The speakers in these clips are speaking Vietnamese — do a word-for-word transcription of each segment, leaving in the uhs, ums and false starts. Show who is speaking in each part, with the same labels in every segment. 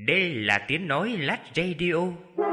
Speaker 1: Đây là tiếng nói Lách Radio.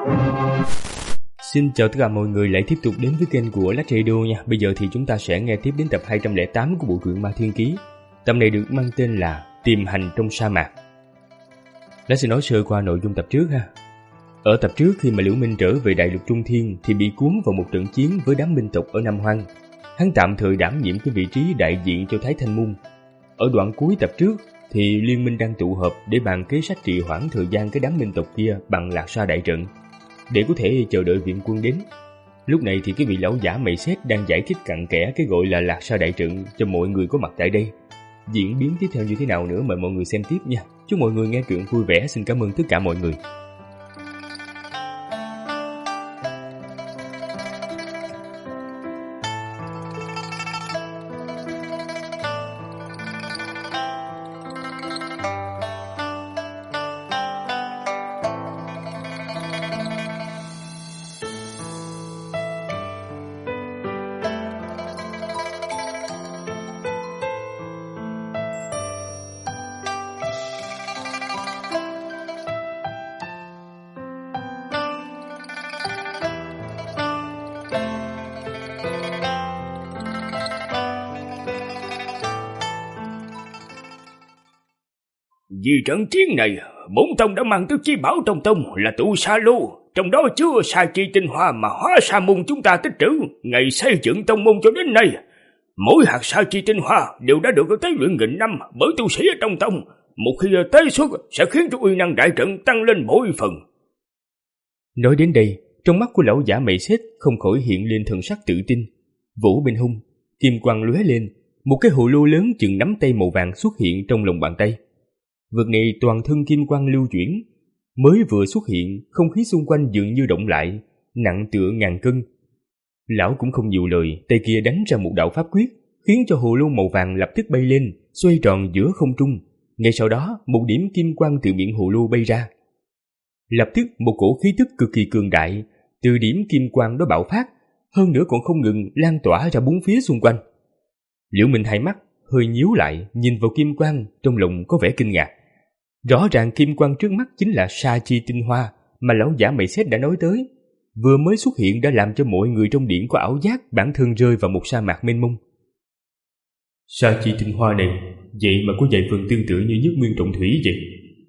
Speaker 2: Xin chào tất cả mọi người lại tiếp tục đến với kênh của Lách Radio nha. Bây giờ thì chúng ta sẽ nghe tiếp đến tập hai trăm lẻ tám của bộ truyện Ma Thiên Ký. Tập này được mang tên là Tìm Hành Trong Sa Mạc. Lách sẽ nói sơ qua nội dung tập trước ha. Ở tập trước, khi mà Liễu Minh trở về Đại Lục Trung Thiên thì bị cuốn vào một trận chiến với đám minh tộc ở Nam Hoang. Hắn tạm thời đảm nhiệm cái vị trí đại diện cho Thái Thanh Môn. Ở đoạn cuối tập trước thì liên minh đang tụ họp để bàn kế sách trì hoãn thời gian cái đám minh tộc kia bằng Lạc Sa đại trận, để có thể chờ đợi viện quân đến. Lúc này thì cái vị lão giả Mày Sét đang giải thích cặn kẽ cái gọi là Lạc Sa đại trận cho mọi người có mặt tại đây. Diễn biến tiếp theo như thế nào nữa mời mọi người xem tiếp nha. Chúc mọi người nghe truyện vui vẻ. Xin cảm ơn tất cả mọi người.
Speaker 3: Vì trận chiến này, bốn tông đã mang tới chi bảo trong tông là tụ sa lô, trong đó chứa sa chi tinh hoa mà Hóa Sa môn chúng ta tích trữ ngày xây dựng tông môn cho đến nay. Mỗi hạt sa chi tinh hoa đều đã được tế luyện nghìn năm bởi tu sĩ ở trong tông. Một khi tế xuất sẽ khiến cho uy năng đại trận tăng lên mỗi phần.
Speaker 2: Nói đến đây, trong mắt của lão giả Mày Sét không khỏi hiện lên thần sắc tự tin. Vỗ bên hông, kim quang lóe lên, một cái hồ lô lớn chừng nắm tay màu vàng xuất hiện trong lòng bàn tay. Vật này toàn thân kim quang lưu chuyển, mới vừa xuất hiện, không khí xung quanh dường như động lại, nặng tựa ngàn cân. Lão cũng không nhiều lời, tay kia đánh ra một đạo pháp quyết, khiến cho hồ lô màu vàng lập tức bay lên, xoay tròn giữa không trung. Ngay sau đó, một điểm kim quang từ miệng hồ lô bay ra. Lập tức một cổ khí tức cực kỳ cường đại từ điểm kim quang đó bạo phát, hơn nữa còn không ngừng lan tỏa ra bốn phía xung quanh. Liễu Minh hai mắt hơi nhíu lại, nhìn vào kim quang, trong lòng có vẻ kinh ngạc. Rõ ràng kim quang trước mắt chính là sa chi tinh hoa mà lão giả Mày Sét đã nói tới. Vừa mới xuất hiện đã làm cho mọi người trong điện có ảo giác bản thân rơi vào một sa mạc mênh mông. Sa chi tinh hoa này, vậy mà có vài phần tương tự như nhất nguyên trọng thủy vậy.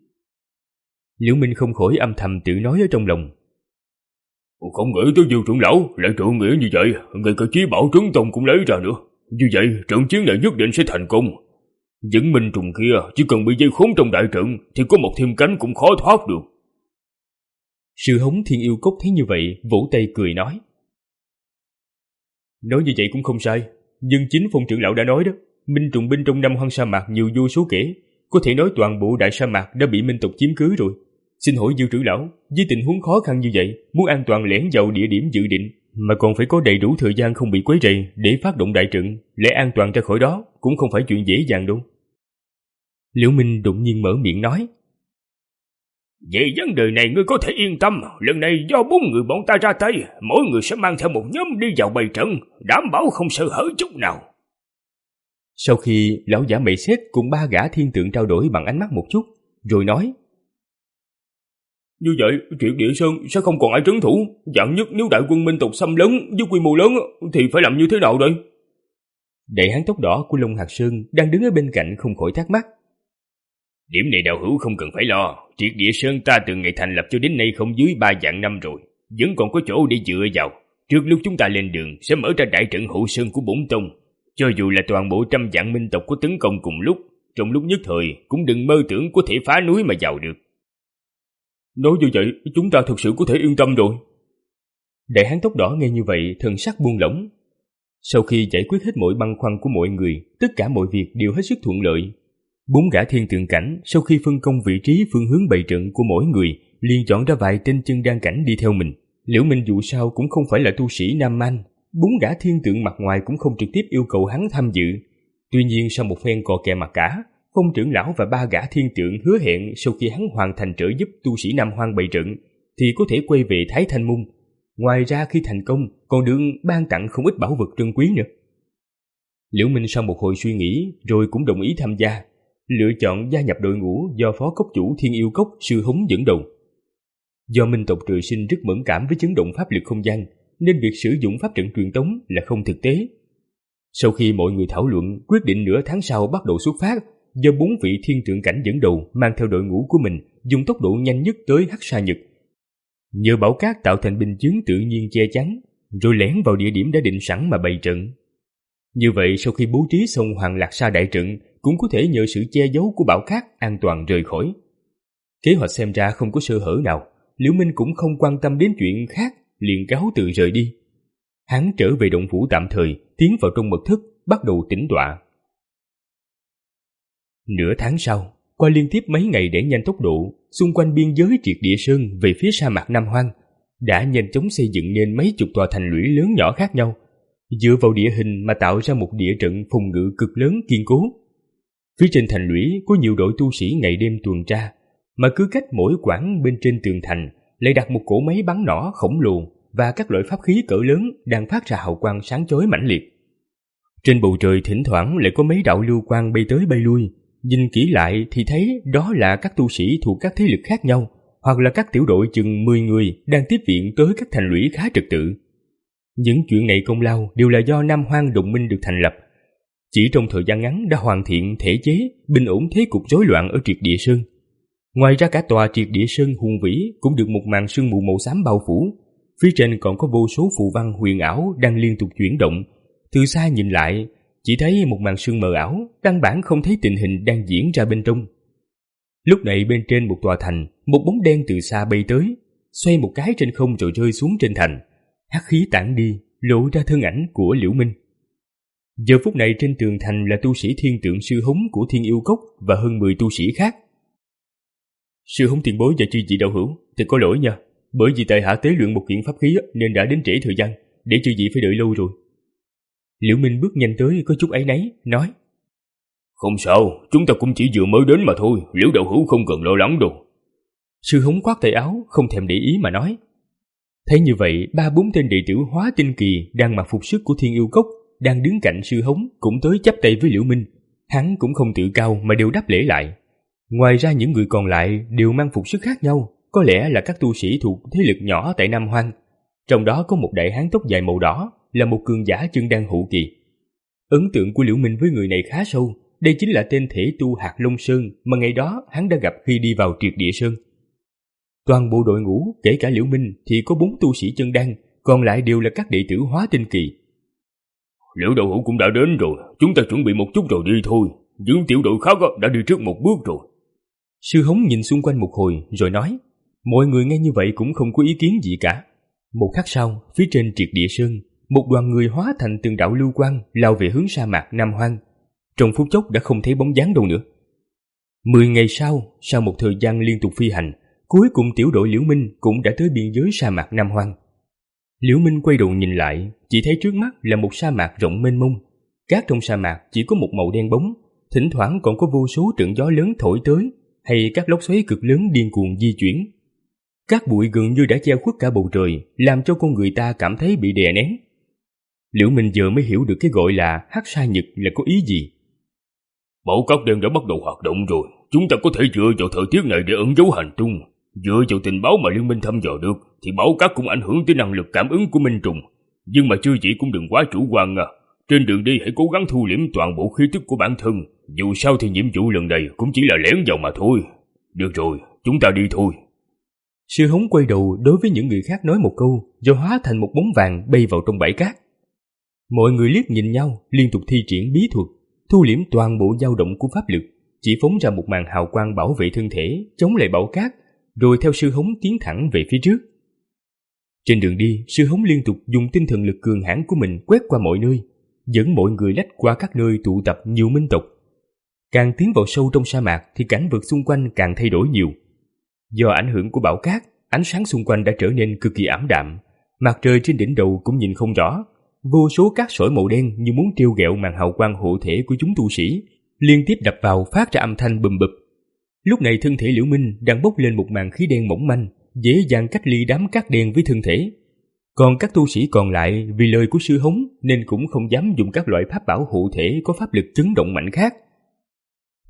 Speaker 2: Liễu Minh không khỏi âm thầm tự nói ở trong lòng.
Speaker 3: Không nghĩ tới Diêu trưởng lão lại trượng nghĩa như vậy, ngay cả chí bảo trấn tông cũng lấy ra nữa. Như vậy trận chiến này nhất định sẽ thành công. Những minh trùng kia chỉ cần bị dây khốn trong đại trận thì có một thêm cánh cũng khó thoát được.
Speaker 2: Sư Hống Thiên Yêu Cốc thấy như vậy, vỗ tay cười nói. Nói như vậy cũng không sai, nhưng chính Phong trưởng lão đã nói đó, minh trùng binh trong Nam Hoang sa mạc nhiều vô số kể, có thể nói toàn bộ đại sa mạc đã bị minh tộc chiếm cứ rồi. Xin hỏi Diêu trưởng lão, với tình huống khó khăn như vậy, muốn an toàn lẻn vào địa điểm dự định mà còn phải có đầy đủ thời gian không bị quấy rầy để phát động đại trận, lẽ an toàn ra khỏi đó cũng không phải chuyện dễ dàng đâu. Liễu Minh đột nhiên mở miệng nói.
Speaker 3: Về vấn đề này ngươi có thể yên tâm, lần này do bốn người bọn ta ra tay, mỗi người sẽ mang theo một nhóm đi vào bày trận, đảm bảo không sơ hở chút nào.
Speaker 2: Sau khi lão giả Mày Sét cùng ba gã thiên tượng trao đổi bằng ánh mắt một chút, rồi nói.
Speaker 3: Như vậy, chuyện Địa Sơn sẽ không còn ai trấn thủ, dạng nhất nếu đại quân minh tộc xâm lấn với quy mô lớn thì phải làm như thế nào đây?
Speaker 2: Đại hán tóc đỏ của Long Hạt Sơn đang đứng ở bên cạnh không khỏi thắc mắc.
Speaker 3: Điểm này đạo hữu không cần phải lo, triệt Địa Sơn ta từ ngày thành lập cho đến nay không dưới ba vạn năm rồi, vẫn còn có chỗ để dựa vào. Trước lúc chúng ta lên đường sẽ mở ra đại trận hộ sơn của bổn tông, cho dù là toàn bộ trăm vạn minh tộc có tấn công cùng lúc, trong lúc nhất thời cũng đừng mơ tưởng có thể phá núi mà vào được.
Speaker 2: Nói như vậy, chúng ta thực sự có thể yên tâm rồi. Đại hán tóc đỏ nghe như vậy, thần sắc buông lỏng. Sau khi giải quyết hết mọi băn khoăn của mọi người, tất cả mọi việc đều hết sức thuận lợi. Bốn gã thiên tượng cảnh sau khi phân công vị trí phương hướng bày trận của mỗi người, liền chọn ra vài tên chân đan cảnh đi theo mình. Liễu Minh dù sao cũng không phải là tu sĩ nam man, bốn gã thiên tượng mặt ngoài cũng không trực tiếp yêu cầu hắn tham dự. Tuy nhiên sau một phen cò kè mặt cả, Phong trưởng lão và ba gã thiên tượng hứa hẹn sau khi hắn hoàn thành trợ giúp tu sĩ Nam Hoang bày trận thì có thể quay về Thái Thanh Môn. Ngoài ra khi thành công còn được ban tặng không ít bảo vật trân quý nữa. Liễu Minh sau một hồi suy nghĩ rồi cũng đồng ý tham gia. lựa chọn gia nhập đội ngũ do phó cốc chủ Thiên Yêu Cốc Sư Hống dẫn đầu. Do minh tộc trời sinh rất mẫn cảm với chấn động pháp lực không gian, nên việc sử dụng pháp trận truyền tống là không thực tế. Sau khi mọi người thảo luận, quyết định nửa tháng sau bắt đầu xuất phát, do bốn vị thiên tượng cảnh dẫn đầu mang theo đội ngũ của mình dùng tốc độ nhanh nhất tới Hắc Sa Nhật. Nhờ bảo cát tạo thành bình chướng tự nhiên che chắn, rồi lẻn vào địa điểm đã định sẵn mà bày trận. Như vậy sau khi bố trí xong Hoàng Lạc Sa đại trận, cũng có thể nhờ sự che giấu của bảo cát an toàn rời khỏi. Kế hoạch xem ra không có sơ hở nào, Liễu Minh cũng không quan tâm đến chuyện khác, liền cáo từ rời đi. Hắn trở về động phủ tạm thời, tiến vào trong mật thất, bắt đầu tĩnh tọa. Nửa tháng sau, qua liên tiếp mấy ngày để nhanh tốc độ, xung quanh biên giới Triệt Địa Sơn về phía sa mạc Nam Hoang đã nhanh chóng xây dựng nên mấy chục tòa thành lũy lớn nhỏ khác nhau, dựa vào địa hình mà tạo ra một địa trận phòng ngự cực lớn kiên cố. Phía trên thành lũy có nhiều đội tu sĩ ngày đêm tuần tra, mà cứ cách mỗi quãng bên trên tường thành lại đặt một cỗ máy bắn nỏ khổng lồ và các loại pháp khí cỡ lớn đang phát ra hào quang sáng chói mãnh liệt. Trên bầu trời thỉnh thoảng lại có mấy đạo lưu quang bay tới bay lui, nhìn kỹ lại thì thấy đó là các tu sĩ thuộc các thế lực khác nhau, hoặc là các tiểu đội chừng mười người đang tiếp viện tới các thành lũy khá trật tự. Những chuyện này công lao đều là do Nam Hoang Đồng Minh được thành lập. Chỉ trong thời gian ngắn đã hoàn thiện thể chế, bình ổn thế cục rối loạn ở Triệt Địa Sơn. Ngoài ra cả tòa Triệt Địa Sơn hùng vĩ cũng được một màn sương mù màu xám bao phủ. Phía trên còn có vô số phù văn huyền ảo đang liên tục chuyển động. Từ xa nhìn lại, chỉ thấy một màn sương mờ ảo, căn bản không thấy tình hình đang diễn ra bên trong. Lúc này bên trên một tòa thành, một bóng đen từ xa bay tới, xoay một cái trên không rồi rơi xuống trên thành. Hắc khí tản đi, lộ ra thân ảnh của Liễu Minh. Giờ phút này trên tường thành là tu sĩ Thiên Tượng Sư Hống của Thiên Yêu Cốc và hơn mười tu sĩ khác. Sư Hống tiền bối và chư vị đạo hữu, thật có lỗi nha, bởi vì tại hạ tế luyện một kiện pháp khí nên đã đến trễ thời gian, để chư vị phải đợi lâu rồi. Liễu Minh bước nhanh tới có chút áy náy, nói:
Speaker 3: Không sao, chúng ta cũng chỉ vừa mới đến mà thôi, Liễu đạo hữu không cần lo lắng đâu.
Speaker 2: Sư Hống khoát tay áo, không thèm để ý mà nói. Thấy như vậy, ba bốn tên đệ tử Hóa Tinh Kỳ đang mặc phục sức của Thiên Yêu Cốc, đang đứng cạnh Sư Hống cũng tới chắp tay với Liễu Minh. Hắn cũng không tự cao mà đều đáp lễ lại. Ngoài ra những người còn lại đều mang phục sức khác nhau, có lẽ là các tu sĩ thuộc thế lực nhỏ tại Nam Hoang. Trong đó có một đại hán tóc dài màu đỏ, là một cường giả chân đan hậu kỳ. Ấn tượng của Liễu Minh với người này khá sâu, đây chính là tên thể tu Hạt Long Sơn mà ngày đó hắn đã gặp khi đi vào Triệt Địa Sơn. Toàn bộ đội ngũ, kể cả Liễu Minh thì có bốn tu sĩ chân đan, còn lại đều là các đệ tử Hóa Tinh Kỳ.
Speaker 3: Liễu đạo hữu cũng đã đến rồi, chúng ta chuẩn bị một chút rồi đi thôi, những tiểu đội khác đã đi trước một bước rồi.
Speaker 2: Sư Hống nhìn xung quanh một hồi rồi nói. Mọi người nghe như vậy cũng không có ý kiến gì cả. Một khắc sau, phía trên Triệt Địa Sơn, một đoàn người hóa thành từng đạo lưu quang lao về hướng sa mạc Nam Hoang. Trong phút chốc đã không thấy bóng dáng đâu nữa. Mười ngày sau, sau một thời gian liên tục phi hành, cuối cùng tiểu đội Liễu Minh cũng đã tới biên giới sa mạc Nam Hoang. Liễu Minh quay đầu nhìn lại, chỉ thấy trước mắt là một sa mạc rộng mênh mông. Cát trong sa mạc chỉ có một màu đen bóng, thỉnh thoảng còn có vô số trận gió lớn thổi tới, hay các lốc xoáy cực lớn điên cuồng di chuyển. Cát bụi gần như đã che khuất cả bầu trời, làm cho con người ta cảm thấy bị đè nén. Liễu Minh giờ mới hiểu được cái gọi là Hắc Sa Nhật là có ý gì.
Speaker 3: Bảo cát đen đã bắt đầu hoạt động rồi, chúng ta có thể dựa vào thời tiết này để ẩn giấu hành tung. Dựa vào tình báo mà liên minh thăm dò được, thì bảo cát cũng ảnh hưởng tới năng lực cảm ứng của minh trùng. Nhưng mà chư vị cũng đừng quá chủ quan à. Trên đường đi hãy cố gắng thu liễm toàn bộ khí tức của bản thân. Dù sao thì nhiệm vụ lần này cũng chỉ là lén vào mà thôi. Được rồi, chúng ta đi thôi.
Speaker 2: Sư Hống quay đầu đối với những người khác nói một câu, rồi hóa thành một bóng vàng bay vào trong bãi cát. Mọi người liếc nhìn nhau, liên tục thi triển bí thuật, thu liễm toàn bộ dao động của pháp lực, chỉ phóng ra một màn hào quang bảo vệ thân thể, chống lại bão cát, rồi theo Sư Hống tiến thẳng về phía trước. Trên đường đi, Sư Hống liên tục dùng tinh thần lực cường hãn của mình quét qua mọi nơi, dẫn mọi người lách qua các nơi tụ tập nhiều minh tộc. Càng tiến vào sâu trong sa mạc thì cảnh vật xung quanh càng thay đổi nhiều. Do ảnh hưởng của bão cát, ánh sáng xung quanh đã trở nên cực kỳ ảm đạm, mặt trời trên đỉnh đầu cũng nhìn không rõ. Vô số cát sỏi màu đen như muốn trêu ghẹo màn hào quang hộ thể của chúng tu sĩ, liên tiếp đập vào phát ra âm thanh bùm bụp. Lúc này thân thể Liễu Minh đang bốc lên một màn khí đen mỏng manh, dễ dàng cách ly đám cát đen với thân thể. Còn các tu sĩ còn lại vì lời của Sư Hống nên cũng không dám dùng các loại pháp bảo hộ thể có pháp lực chấn động mạnh khác.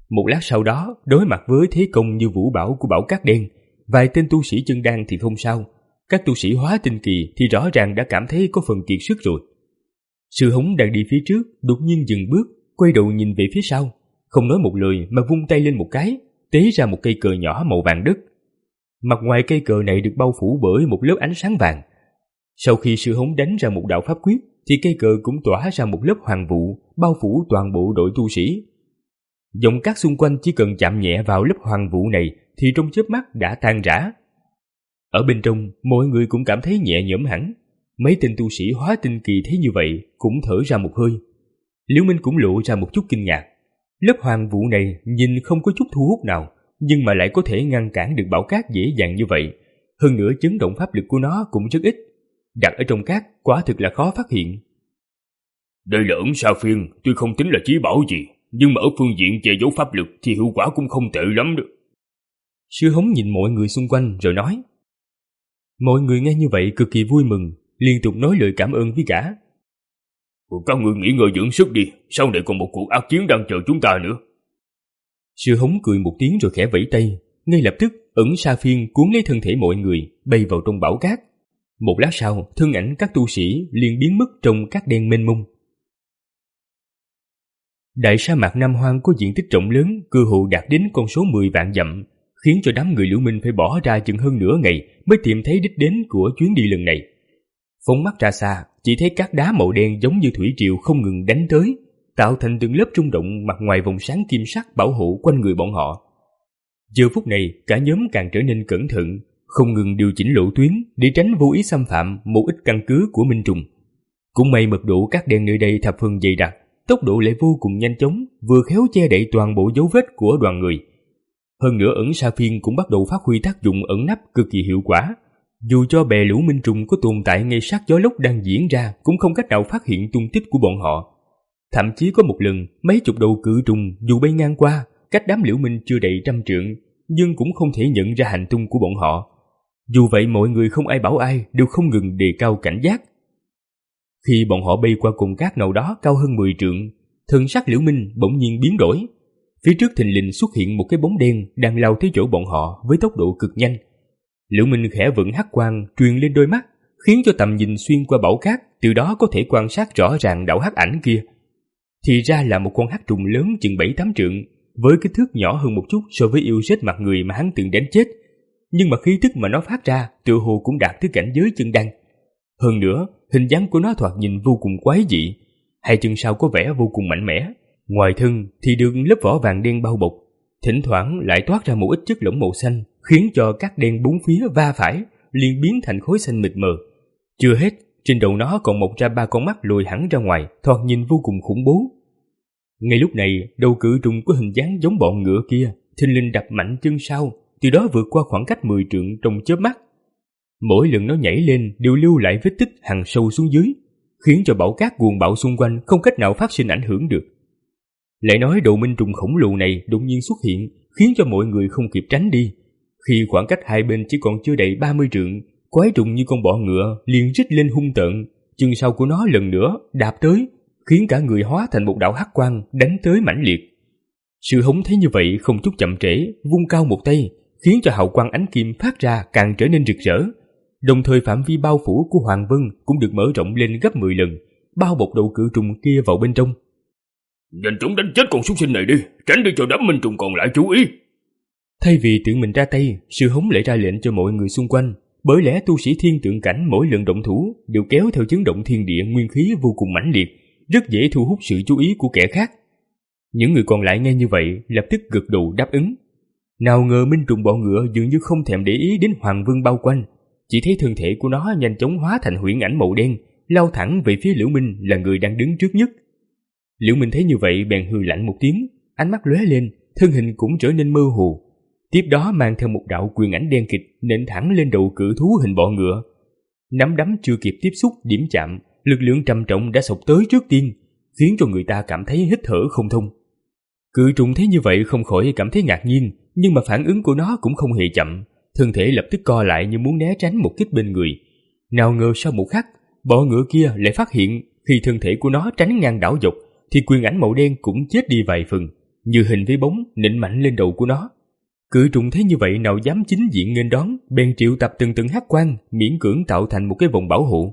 Speaker 2: Một lát sau đó, đối mặt với thế công như vũ bão của bão cát đen, vài tên tu sĩ chân đan thì không sao, các tu sĩ hóa tinh kỳ thì rõ ràng đã cảm thấy có phần kiệt sức rồi. Sư Hống đang đi phía trước, đột nhiên dừng bước, quay đầu nhìn về phía sau, không nói một lời mà vung tay lên một cái, tế ra một cây cờ nhỏ màu vàng đất. Mặt ngoài cây cờ này được bao phủ bởi một lớp ánh sáng vàng. Sau khi Sư Hống đánh ra một đạo pháp quyết, thì cây cờ cũng tỏa ra một lớp hoàng vụ, bao phủ toàn bộ đội tu sĩ. Dòng cát xung quanh chỉ cần chạm nhẹ vào lớp hoàng vụ này thì trong chớp mắt đã tan rã. Ở bên trong, mọi người cũng cảm thấy nhẹ nhõm hẳn. Mấy tên tu sĩ hóa tinh kỳ thấy như vậy cũng thở ra một hơi. Liễu Minh cũng lộ ra một chút kinh ngạc. Lớp hoàng vụ này nhìn không có chút thu hút nào, nhưng mà lại có thể ngăn cản được bão cát dễ dàng như vậy. Hơn nữa chấn động pháp lực của nó cũng rất ít. Đặt ở trong cát quả thực là khó phát hiện.
Speaker 3: Đây là ẩn sa phiên, tuy không tính là chí bảo gì, nhưng mà ở phương diện che giấu pháp lực thì hiệu quả cũng không tệ lắm được.
Speaker 2: Sư Hống nhìn mọi người xung quanh rồi nói. Mọi người nghe như vậy cực kỳ vui mừng, liên tục nói lời cảm ơn với gã.
Speaker 3: Các ngươi nghỉ ngơi dưỡng sức đi, sau này còn một cuộc ác chiến đang chờ chúng ta nữa.
Speaker 2: Sư Hống cười một tiếng rồi khẽ vẫy tay, ngay lập tức ẩn sa phiên cuốn lấy thân thể mọi người, bay vào trong bão cát. Một lát sau, thân ảnh các tu sĩ liền biến mất trong cát đen mênh mông. Đại sa mạc Nam Hoang có diện tích rộng lớn, cơ hồ đạt đến con số mười vạn dặm, khiến cho đám người Liễu Minh phải bỏ ra chừng hơn nửa ngày mới tìm thấy đích đến của chuyến đi lần này. Phóng mắt ra xa, chỉ thấy các đá màu đen giống như thủy triều không ngừng đánh tới, tạo thành từng lớp rung động mặt ngoài vòng sáng kim sắc bảo hộ quanh người bọn họ. Giờ phút này, cả nhóm càng trở nên cẩn thận, không ngừng điều chỉnh lộ tuyến để tránh vô ý xâm phạm một ít căn cứ của Minh Trùng. Cũng may mật độ cát đen nơi đây thập phần dày đặc, tốc độ lại vô cùng nhanh chóng, vừa khéo che đậy toàn bộ dấu vết của đoàn người. Hơn nữa ẩn sa phiên cũng bắt đầu phát huy tác dụng ẩn nấp cực kỳ hiệu quả. Dù cho bè lũ Minh Trùng có tồn tại ngay sát gió lốc đang diễn ra, cũng không cách nào phát hiện tung tích của bọn họ. Thậm chí có một lần, mấy chục đầu cự trùng dù bay ngang qua, cách đám Liễu Minh chưa đầy trăm trượng, nhưng cũng không thể nhận ra hành tung của bọn họ. Dù vậy mọi người không ai bảo ai, đều không ngừng đề cao cảnh giác. Khi bọn họ bay qua cồn cát nào đó cao hơn mười trượng, thần sắc Liễu Minh bỗng nhiên biến đổi. Phía trước thình lình xuất hiện một cái bóng đen đang lao tới chỗ bọn họ với tốc độ cực nhanh. Liễu Minh khẽ vận hắc quang truyền lên đôi mắt, khiến cho tầm nhìn xuyên qua bão cát, từ đó có thể quan sát rõ ràng đạo hắc ảnh kia. Thì ra là một con hắc trùng lớn chừng bảy tám trượng, với kích thước nhỏ hơn một chút so với yêu sết mặt người mà hắn từng đánh chết. Nhưng mà khí tức mà nó phát ra tựa hồ cũng đạt tới cảnh giới chân đan. Hơn nữa, hình dáng của nó thoạt nhìn vô cùng quái dị, hai chân sau có vẻ vô cùng mạnh mẽ, ngoài thân thì được lớp vỏ vàng đen bao bọc, thỉnh thoảng lại toát ra một ít chất lỏng màu xanh, khiến cho các đen bốn phía va phải liền biến thành khối xanh mịt mờ. Chưa hết, trên đầu nó còn mọc ra ba con mắt lồi hẳn ra ngoài, thoạt nhìn vô cùng khủng bố. Ngay lúc này, đầu cự trùng có hình dáng giống bọn ngựa kia thình lình đập mạnh chân sau, từ đó vượt qua khoảng cách mười trượng trong chớp mắt. Mỗi lần nó nhảy lên đều lưu lại vết tích hằn sâu xuống dưới, khiến cho bão cát cuồng bạo xung quanh không cách nào phát sinh ảnh hưởng được. Lại nói đầu Minh Trùng khổng lồ này đột nhiên xuất hiện, khiến cho mọi người không kịp tránh đi. Khi khoảng cách hai bên chỉ còn chưa đầy ba mươi trượng, quái trùng như con bọ ngựa liền rít lên hung tợn, chân sau của nó lần nữa đạp tới, khiến cả người hóa thành một đạo hắc quang đánh tới mãnh liệt. Sư Hống thấy như vậy không chút chậm trễ, vung cao một tay, khiến cho hào quang ánh kim phát ra càng trở nên rực rỡ. Đồng thời phạm vi bao phủ của Hoàng Vân cũng được mở rộng lên gấp mười lần, bao bọc đầu cự trùng kia vào bên trong.
Speaker 3: Nhanh chóng đánh chết con súc sinh này đi, tránh đi cho đám Minh Trùng còn lại chú ý.
Speaker 2: Thay vì tự mình ra tay, Sư Hống lại ra lệnh cho mọi người xung quanh, bởi lẽ tu sĩ thiên tượng cảnh mỗi lần động thủ đều kéo theo chấn động thiên địa nguyên khí vô cùng mãnh liệt, rất dễ thu hút sự chú ý của kẻ khác. Những người còn lại nghe như vậy lập tức gật đầu đáp ứng. Nào ngờ Minh Trùng bọ ngựa dường như không thèm để ý đến Hoàng Vân bao quanh, chỉ thấy thân thể của nó nhanh chóng hóa thành huyễn ảnh màu đen, lao thẳng về phía Liễu Minh là người đang đứng trước nhất. Liễu Minh thấy như vậy bèn hừ lạnh một tiếng, ánh mắt lóe lên, thân hình cũng trở nên mơ hồ. Tiếp đó mang theo một đạo quyền ảnh đen kịt nện thẳng lên đầu cự thú hình bọ ngựa. Nắm đấm chưa kịp tiếp xúc điểm chạm, lực lượng trầm trọng đã xộc tới trước tiên, khiến cho người ta cảm thấy hít thở không thông. Cự trùng thấy như vậy không khỏi cảm thấy ngạc nhiên, nhưng mà phản ứng của nó cũng không hề chậm, thân thể lập tức co lại như muốn né tránh một kích bên người. Nào ngờ sau một khắc, bọ ngựa kia lại phát hiện khi thân thể của nó tránh ngang đảo dọc, thì quyền ảnh màu đen cũng chết đi vài phần, như hình với bóng nện mạnh lên đầu của nó. Cự trùng thấy như vậy nào dám chính diện nghênh đón, bèn triệu tập từng từng hắc quang, miễn cưỡng tạo thành một cái vòng bảo hộ.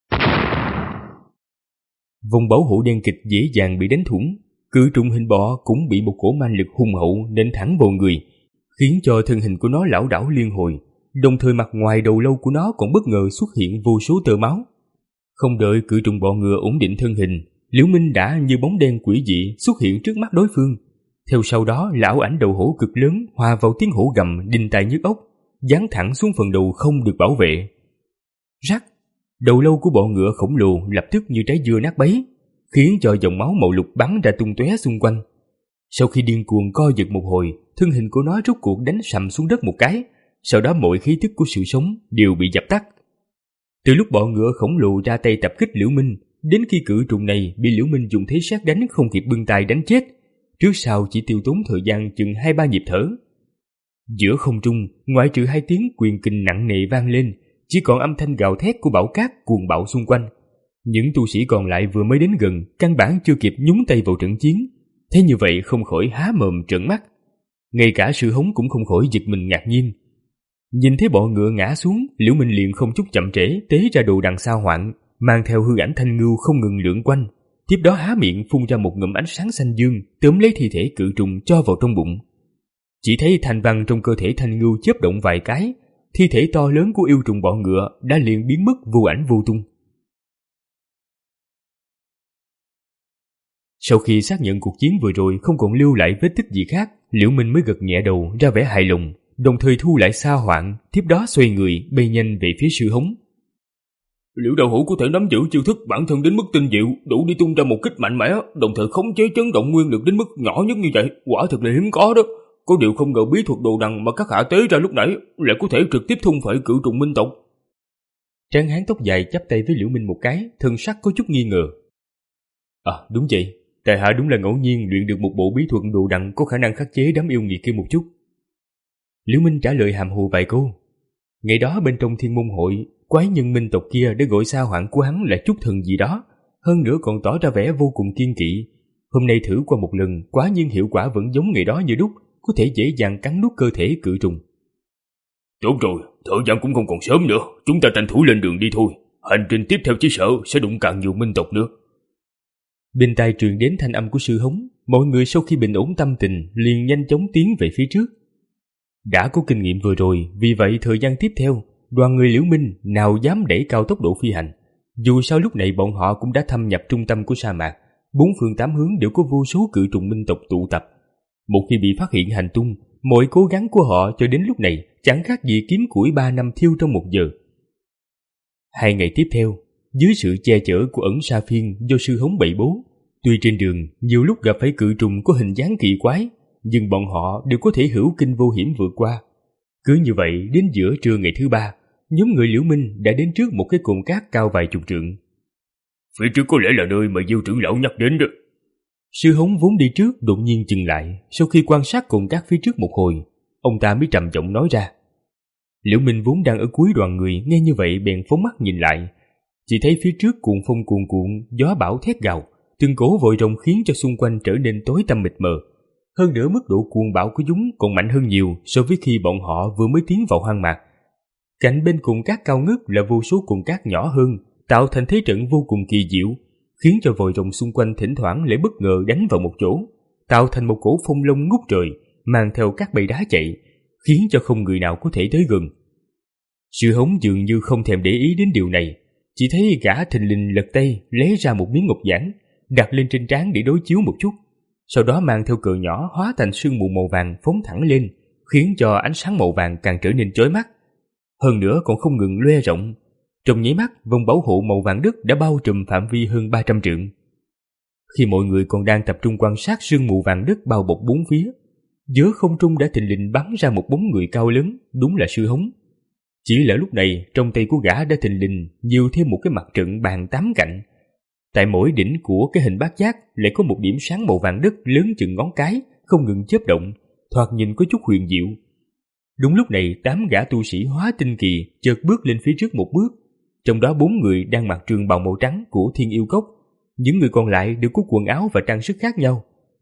Speaker 2: Vòng bảo hộ đen kịch dễ dàng bị đánh thủng, cự trùng hình bọ cũng bị một cổ ma lực hùng hậu nện thẳng vào người, khiến cho thân hình của nó lảo đảo liên hồi, đồng thời mặt ngoài đầu lâu của nó còn bất ngờ xuất hiện vô số tơ máu. Không đợi cự trùng bọ ngựa ổn định thân hình, Liễu Minh đã như bóng đen quỷ dị xuất hiện trước mắt đối phương. Theo sau đó là ảo ảnh đầu hổ cực lớn hòa vào tiếng hổ gầm đinh tai nhức óc, giáng thẳng xuống phần đầu không được bảo vệ. Rắc, đầu lâu của bọ ngựa khổng lồ lập tức như trái dưa nát bấy, khiến cho dòng máu màu lục bắn ra tung tóe xung quanh. Sau khi điên cuồng co giật một hồi, thân hình của nó rốt cuộc đánh sầm xuống đất một cái, sau đó mọi khí tức của sự sống đều bị dập tắt. Từ lúc bọ ngựa khổng lồ ra tay tập kích Liễu Minh, đến khi cự trùng này bị Liễu Minh dùng thế sét đánh không kịp bưng tay đánh chết, trước sau chỉ tiêu tốn thời gian chừng hai ba nhịp thở. Giữa không trung, ngoại trừ hai tiếng quyền kình nặng nề vang lên, chỉ còn âm thanh gào thét của bão cát cuồng bạo xung quanh. Những tu sĩ còn lại vừa mới đến gần, căn bản chưa kịp nhúng tay vào trận chiến, thế như vậy không khỏi há mồm trợn mắt. Ngay cả Sư Hống cũng không khỏi giật mình ngạc nhiên. Nhìn thấy bọ ngựa ngã xuống, Liễu Minh liền không chút chậm trễ tế ra đồ đằng sao hoạn, mang theo hư ảnh thanh ngưu không ngừng lượn quanh, tiếp đó há miệng phun ra một ngụm ánh sáng xanh dương, tóm lấy thi thể cự trùng cho vào trong bụng. Chỉ thấy thanh văn trong cơ thể thanh ngưu chớp động vài cái, thi thể to lớn của yêu trùng bọ ngựa đã liền biến mất vô ảnh vô tung. Sau khi xác nhận cuộc chiến vừa rồi không còn lưu lại vết tích gì khác, Liễu Minh mới gật nhẹ đầu ra vẻ hài lòng, đồng thời thu lại sa hoạn, tiếp đó xoay người bay nhanh về phía Sư Hống.
Speaker 3: Liễu đạo hữu có thể nắm giữ chiêu thức bản thân đến mức tinh diệu, đủ đi tung ra một kích mạnh mẽ, đồng thời khống chế chấn động nguyên lực đến mức nhỏ nhất như vậy, quả thật là hiếm có đó. Có điều không ngờ bí thuật đồ đằng mà các hạ tế ra lúc nãy lại có thể trực tiếp thôn phệ cự trùng minh tộc.
Speaker 2: Tráng hán tóc dài chắp tay với Liễu Minh một cái, thân sắc có chút nghi ngờ. À đúng vậy, tại hạ đúng là ngẫu nhiên luyện được một bộ bí thuật đồ đằng có khả năng khắc chế đám yêu nghiệt kia một chút. Liễu Minh trả lời hàm hồ vài câu. Ngày đó bên trong Thiên Môn Hội, quái nhân minh tộc kia đã gọi sao hoạn của hắn là chút thần gì đó, hơn nữa còn tỏ ra vẻ vô cùng kiên kỵ. Hôm nay thử qua một lần, quả nhiên hiệu quả vẫn giống ngày đó như đúc, có thể dễ dàng cắn nuốt cơ thể cự trùng.
Speaker 3: Tốt rồi, thời gian cũng không còn sớm nữa, chúng ta tranh thủ lên đường đi thôi. Hành trình tiếp theo chỉ sợ sẽ đụng càng nhiều minh tộc nữa.
Speaker 2: Bên tai truyền đến thanh âm của Sư Hống, mọi người sau khi bình ổn tâm tình liền nhanh chóng tiến về phía trước. Đã có kinh nghiệm vừa rồi, vì vậy thời gian tiếp theo, đoàn người Liễu Minh nào dám đẩy cao tốc độ phi hành. Dù sao lúc này bọn họ cũng đã thâm nhập trung tâm của sa mạc, bốn phương tám hướng đều có vô số cự trùng minh tộc tụ tập. Một khi bị phát hiện hành tung, mọi cố gắng của họ cho đến lúc này chẳng khác gì kiếm củi ba năm thiêu trong một giờ. Hai ngày tiếp theo, dưới sự che chở của ẩn sa phiên do Sư Hống bày bố, tuy trên đường nhiều lúc gặp phải cự trùng có hình dáng kỳ quái, nhưng bọn họ đều có thể hữu kinh vô hiểm vượt qua. Cứ như vậy, đến giữa trưa ngày thứ ba, nhóm người Liễu Minh đã đến trước một cái cồn cát cao vài chục trượng.
Speaker 3: Phía trước có lẽ là nơi mà Diêu trưởng lão nhắc đến đó.
Speaker 2: Sư Hống vốn đi trước đột nhiên dừng lại, sau khi quan sát cồn cát phía trước một hồi, ông ta mới trầm giọng nói ra. Liễu Minh vốn đang ở cuối đoàn người, nghe như vậy bèn phóng mắt nhìn lại, chỉ thấy phía trước cuồng phong cuồn cuộn, gió bão thét gào, từng cổ vội rồng khiến cho xung quanh trở nên tối tăm mịt mờ. Hơn nữa mức độ cuồng bạo của chúng còn mạnh hơn nhiều so với khi bọn họ vừa mới tiến vào hoang mạc. Cạnh bên cồn cát cao ngất là vô số cồn cát nhỏ hơn, tạo thành thế trận vô cùng kỳ diệu, khiến cho vòi rồng xung quanh thỉnh thoảng lại bất ngờ đánh vào một chỗ, tạo thành một cổ phong lông ngút trời, mang theo các bầy đá chạy, khiến cho không người nào có thể tới gần. Sư Hống dường như không thèm để ý đến điều này, chỉ thấy gã thình lình lật tay lấy ra một miếng ngọc giản, đặt lên trên trán để đối chiếu một chút, sau đó mang theo cờ nhỏ hóa thành sương mù màu vàng phóng thẳng lên, khiến cho ánh sáng màu vàng càng trở nên chói mắt. Hơn nữa còn không ngừng loe rộng, trong nháy mắt vòng bảo hộ màu vàng đất đã bao trùm phạm vi hơn ba trăm trượng. Khi mọi người còn đang tập trung quan sát sương mù vàng đất bao bọc bốn phía, giữa không trung đã thình lình bắn ra một bóng người cao lớn, đúng là Sư Hống. Chỉ là lúc này trong tay của gã đã thình lình nhiều thêm một cái mặt trận bàn tám cạnh. Tại mỗi đỉnh của cái hình bát giác lại có một điểm sáng màu vàng đất lớn chừng ngón cái, không ngừng chớp động, thoạt nhìn có chút huyền diệu. Đúng lúc này tám gã tu sĩ hóa tinh kỳ chợt bước lên phía trước một bước, trong đó bốn người đang mặc trường bào màu trắng của Thiên Yêu Cốc, những người còn lại đều có quần áo và trang sức khác nhau,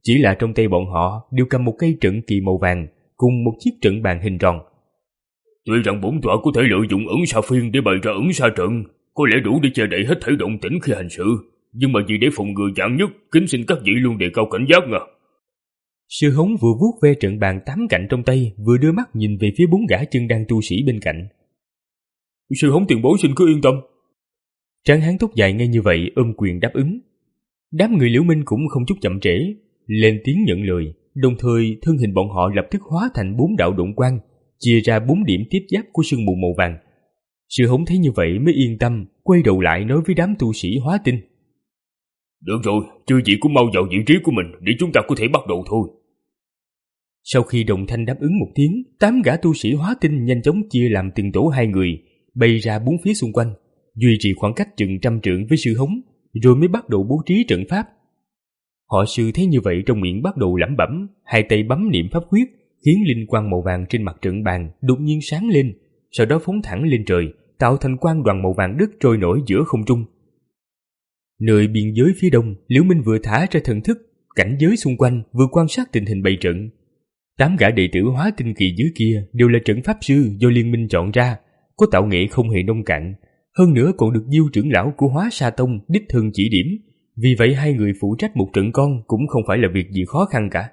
Speaker 2: chỉ là trong tay bọn họ đều cầm một cây trận kỳ màu vàng cùng một chiếc trận bàn hình tròn.
Speaker 3: Tuy rằng bổn tọa có thể lợi dụng ẩn sa phiên để bày ra ẩn sa trận, có lẽ đủ để che đậy hết thảy động tĩnh khi hành sự, nhưng mà vì để phòng ngừa vạn nhất, kính xin các vị luôn đề cao cảnh giác ngà.
Speaker 2: Sư Hống vừa vuốt ve trận bàn tám cạnh trong tay, vừa đưa mắt nhìn về phía bốn gã chân đan tu sĩ bên cạnh.
Speaker 3: Sư Hống tiền bối xin cứ yên tâm.
Speaker 2: Tráng hán tóc dài nghe như vậy ôm quyền đáp ứng. Đám người Liễu Minh cũng không chút chậm trễ, lên tiếng nhận lời, đồng thời thân hình bọn họ lập tức hóa thành bốn đạo độn quang, chia ra bốn điểm tiếp giáp của sương mù màu vàng. Sư Hống thấy như vậy mới yên tâm, quay đầu lại nói với đám tu sĩ hóa tinh.
Speaker 3: Được rồi, chư vị cũng mau vào vị trí của mình để chúng ta có thể bắt đầu thôi.
Speaker 2: Sau khi đồng thanh đáp ứng một tiếng, tám gã tu sĩ hóa tinh nhanh chóng chia làm từng tổ hai người, bay ra bốn phía xung quanh, duy trì khoảng cách chừng trăm trượng với Sư Hống, rồi mới bắt đầu bố trí trận pháp. Họ Sư thấy như vậy trong miệng bắt đầu lẩm bẩm, hai tay bấm niệm pháp quyết, khiến linh quang màu vàng trên mặt trận bàn đột nhiên sáng lên, sau đó phóng thẳng lên trời, tạo thành quang đoàn màu vàng đất trôi nổi giữa không trung. Nơi biên giới phía đông, Liễu Minh vừa thả ra thần thức, cảnh giới xung quanh vừa quan sát tình hình bày trận. Tám gã đệ tử hóa tinh kỳ dưới kia đều là trận pháp sư do liên minh chọn ra, có tạo nghệ không hề nông cạn, hơn nữa còn được Diêu trưởng lão của Hóa Sa Tông đích thân chỉ điểm, vì vậy hai người phụ trách một trận con cũng không phải là việc gì khó khăn cả.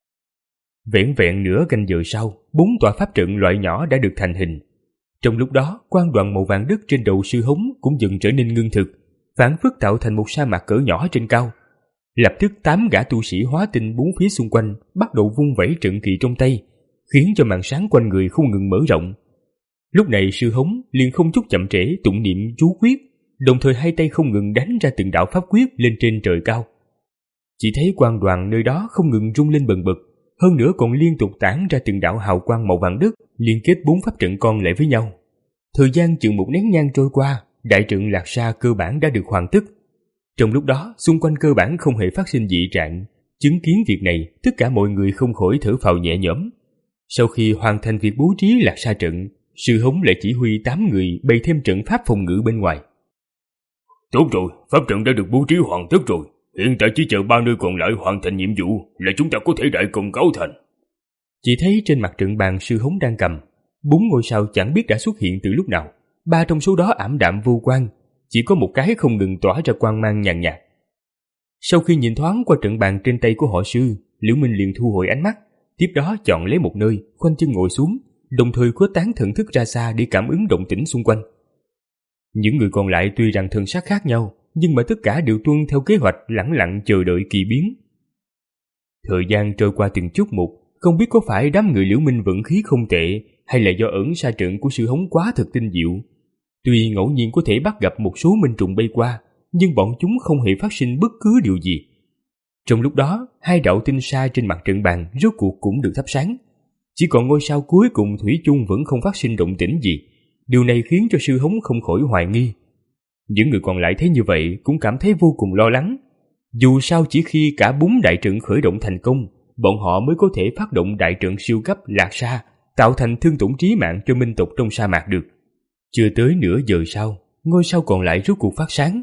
Speaker 2: Vẻn vẹn nửa canh giờ sau, bốn tòa pháp trận loại nhỏ đã được thành hình. Trong lúc đó, quang đoàn màu vàng đất trên đầu Sư Hống cũng dần trở nên ngưng thực, phản phất tạo thành một sa mạc cỡ nhỏ trên cao. Lập tức tám gã tu sĩ hóa tinh bốn phía xung quanh bắt đầu vung vẩy trận kỳ trong tay, khiến cho màn sáng quanh người không ngừng mở rộng. Lúc này Sư Hống liền không chút chậm trễ tụng niệm chú quyết, đồng thời hai tay không ngừng đánh ra từng đạo pháp quyết lên trên trời cao. Chỉ thấy quang đoàn nơi đó không ngừng rung lên bần bật, hơn nữa còn liên tục tản ra từng đạo hào quang màu vàng đất liên kết bốn pháp trận con lại với nhau. Thời gian chừng một nén nhang trôi qua, đại trận Lạc Sa cơ bản đã được hoàn tất. Trong lúc đó, xung quanh cơ bản không hề phát sinh dị trạng. Chứng kiến việc này, tất cả mọi người không khỏi thở phào nhẹ nhõm. Sau khi hoàn thành việc bố trí Lạc Sa trận, Sư Hống lại chỉ huy tám người bày thêm trận pháp phòng ngự bên ngoài.
Speaker 3: Tốt rồi, pháp trận đã được bố trí hoàn tất rồi. Hiện tại chỉ chờ ba nơi còn lại hoàn thành nhiệm vụ là chúng ta có thể đại công cáo thành.
Speaker 2: Chỉ thấy trên mặt trận bàn Sư Hống đang cầm, bốn ngôi sao chẳng biết đã xuất hiện từ lúc nào. Ba trong số đó ảm đạm vô quang, chỉ có một cái không ngừng tỏa ra quang mang nhàn nhạt. Sau khi nhìn thoáng qua trận bàn trên tay của họ Sư, Liễu Minh liền thu hồi ánh mắt, tiếp đó chọn lấy một nơi, khoanh chân ngồi xuống, đồng thời khuếch tán thần thức ra xa để cảm ứng động tĩnh xung quanh. Những người còn lại tuy rằng thân sắc khác nhau, nhưng mà tất cả đều tuân theo kế hoạch lẳng lặng chờ đợi kỳ biến. Thời gian trôi qua từng chút một, không biết có phải đám người Liễu Minh vận khí không tệ, hay là do ẩn sa trận của Sư Hống quá thực tinh diệu. Tuy ngẫu nhiên có thể bắt gặp một số minh trùng bay qua, nhưng bọn chúng không hề phát sinh bất cứ điều gì. Trong lúc đó, hai đạo tinh sa trên mặt trận bàn rốt cuộc cũng được thắp sáng. Chỉ còn ngôi sao cuối cùng thủy chung vẫn không phát sinh động tĩnh gì. Điều này khiến cho Sư Hống không khỏi hoài nghi. Những người còn lại thấy như vậy cũng cảm thấy vô cùng lo lắng. Dù sao chỉ khi cả bốn đại trận khởi động thành công, bọn họ mới có thể phát động đại trận siêu cấp Lạc Sa, tạo thành thương tổn chí mạng cho minh tộc trong sa mạc được. Chưa tới nửa giờ sau, ngôi sao còn lại rốt cuộc phát sáng.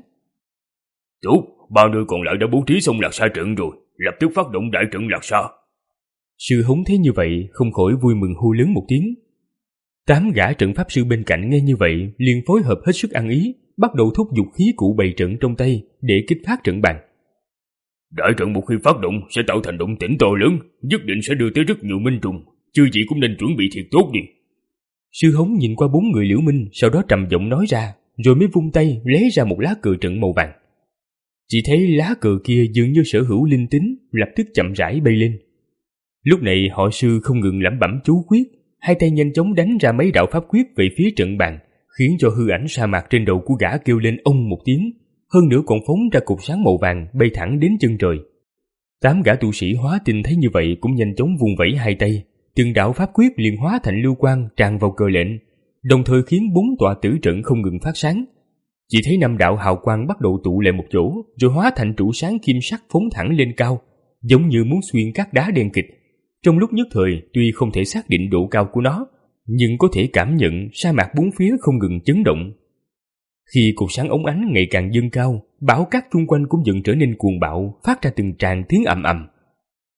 Speaker 3: Tốt, ba nơi còn lại đã bố trí xong Lạc Sa trận rồi, lập tức phát động đại trận Lạc Sa.
Speaker 2: Sư Hống thấy như vậy không khỏi vui mừng hô lớn một tiếng. Tám gã trận pháp sư bên cạnh nghe như vậy liền phối hợp hết sức ăn ý, bắt đầu thúc giục khí cụ bày trận trong tay để kích phát trận bàn.
Speaker 3: Đại trận một khi phát động sẽ tạo thành động tĩnh to lớn, nhất định sẽ đưa tới rất nhiều minh trùng, chư vị cũng nên chuẩn bị thiệt tốt đi.
Speaker 2: Sư Hống nhìn qua bốn người Liễu Minh, sau đó trầm giọng nói ra, rồi mới vung tay lấy ra một lá cờ trận màu vàng. Chỉ thấy lá cờ kia dường như sở hữu linh tính, lập tức chậm rãi bay lên. Lúc này họ Sư không ngừng lẩm bẩm chú quyết, hai tay nhanh chóng đánh ra mấy đạo pháp quyết về phía trận bàn, khiến cho hư ảnh sa mạc trên đầu của gã kêu lên ông một tiếng, hơn nữa còn phóng ra cột sáng màu vàng bay thẳng đến chân trời. Tám gã tu sĩ hóa tinh thấy như vậy cũng nhanh chóng vung vẩy hai tay, từng đạo pháp quyết liền hóa thành lưu quang tràn vào cờ lệnh, đồng thời khiến bốn tọa tử trận không ngừng phát sáng. Chỉ thấy năm đạo hào quang bắt đầu tụ lại một chỗ, rồi hóa thành trụ sáng kim sắc phóng thẳng lên cao, giống như muốn xuyên các đá đen kịt. Trong lúc nhất thời, tuy không thể xác định độ cao của nó, nhưng có thể cảm nhận sa mạc bốn phía không ngừng chấn động. Khi cột sáng óng ánh ngày càng dâng cao, bão cát xung quanh cũng dần trở nên cuồng bạo, phát ra từng tràng tiếng ầm ầm.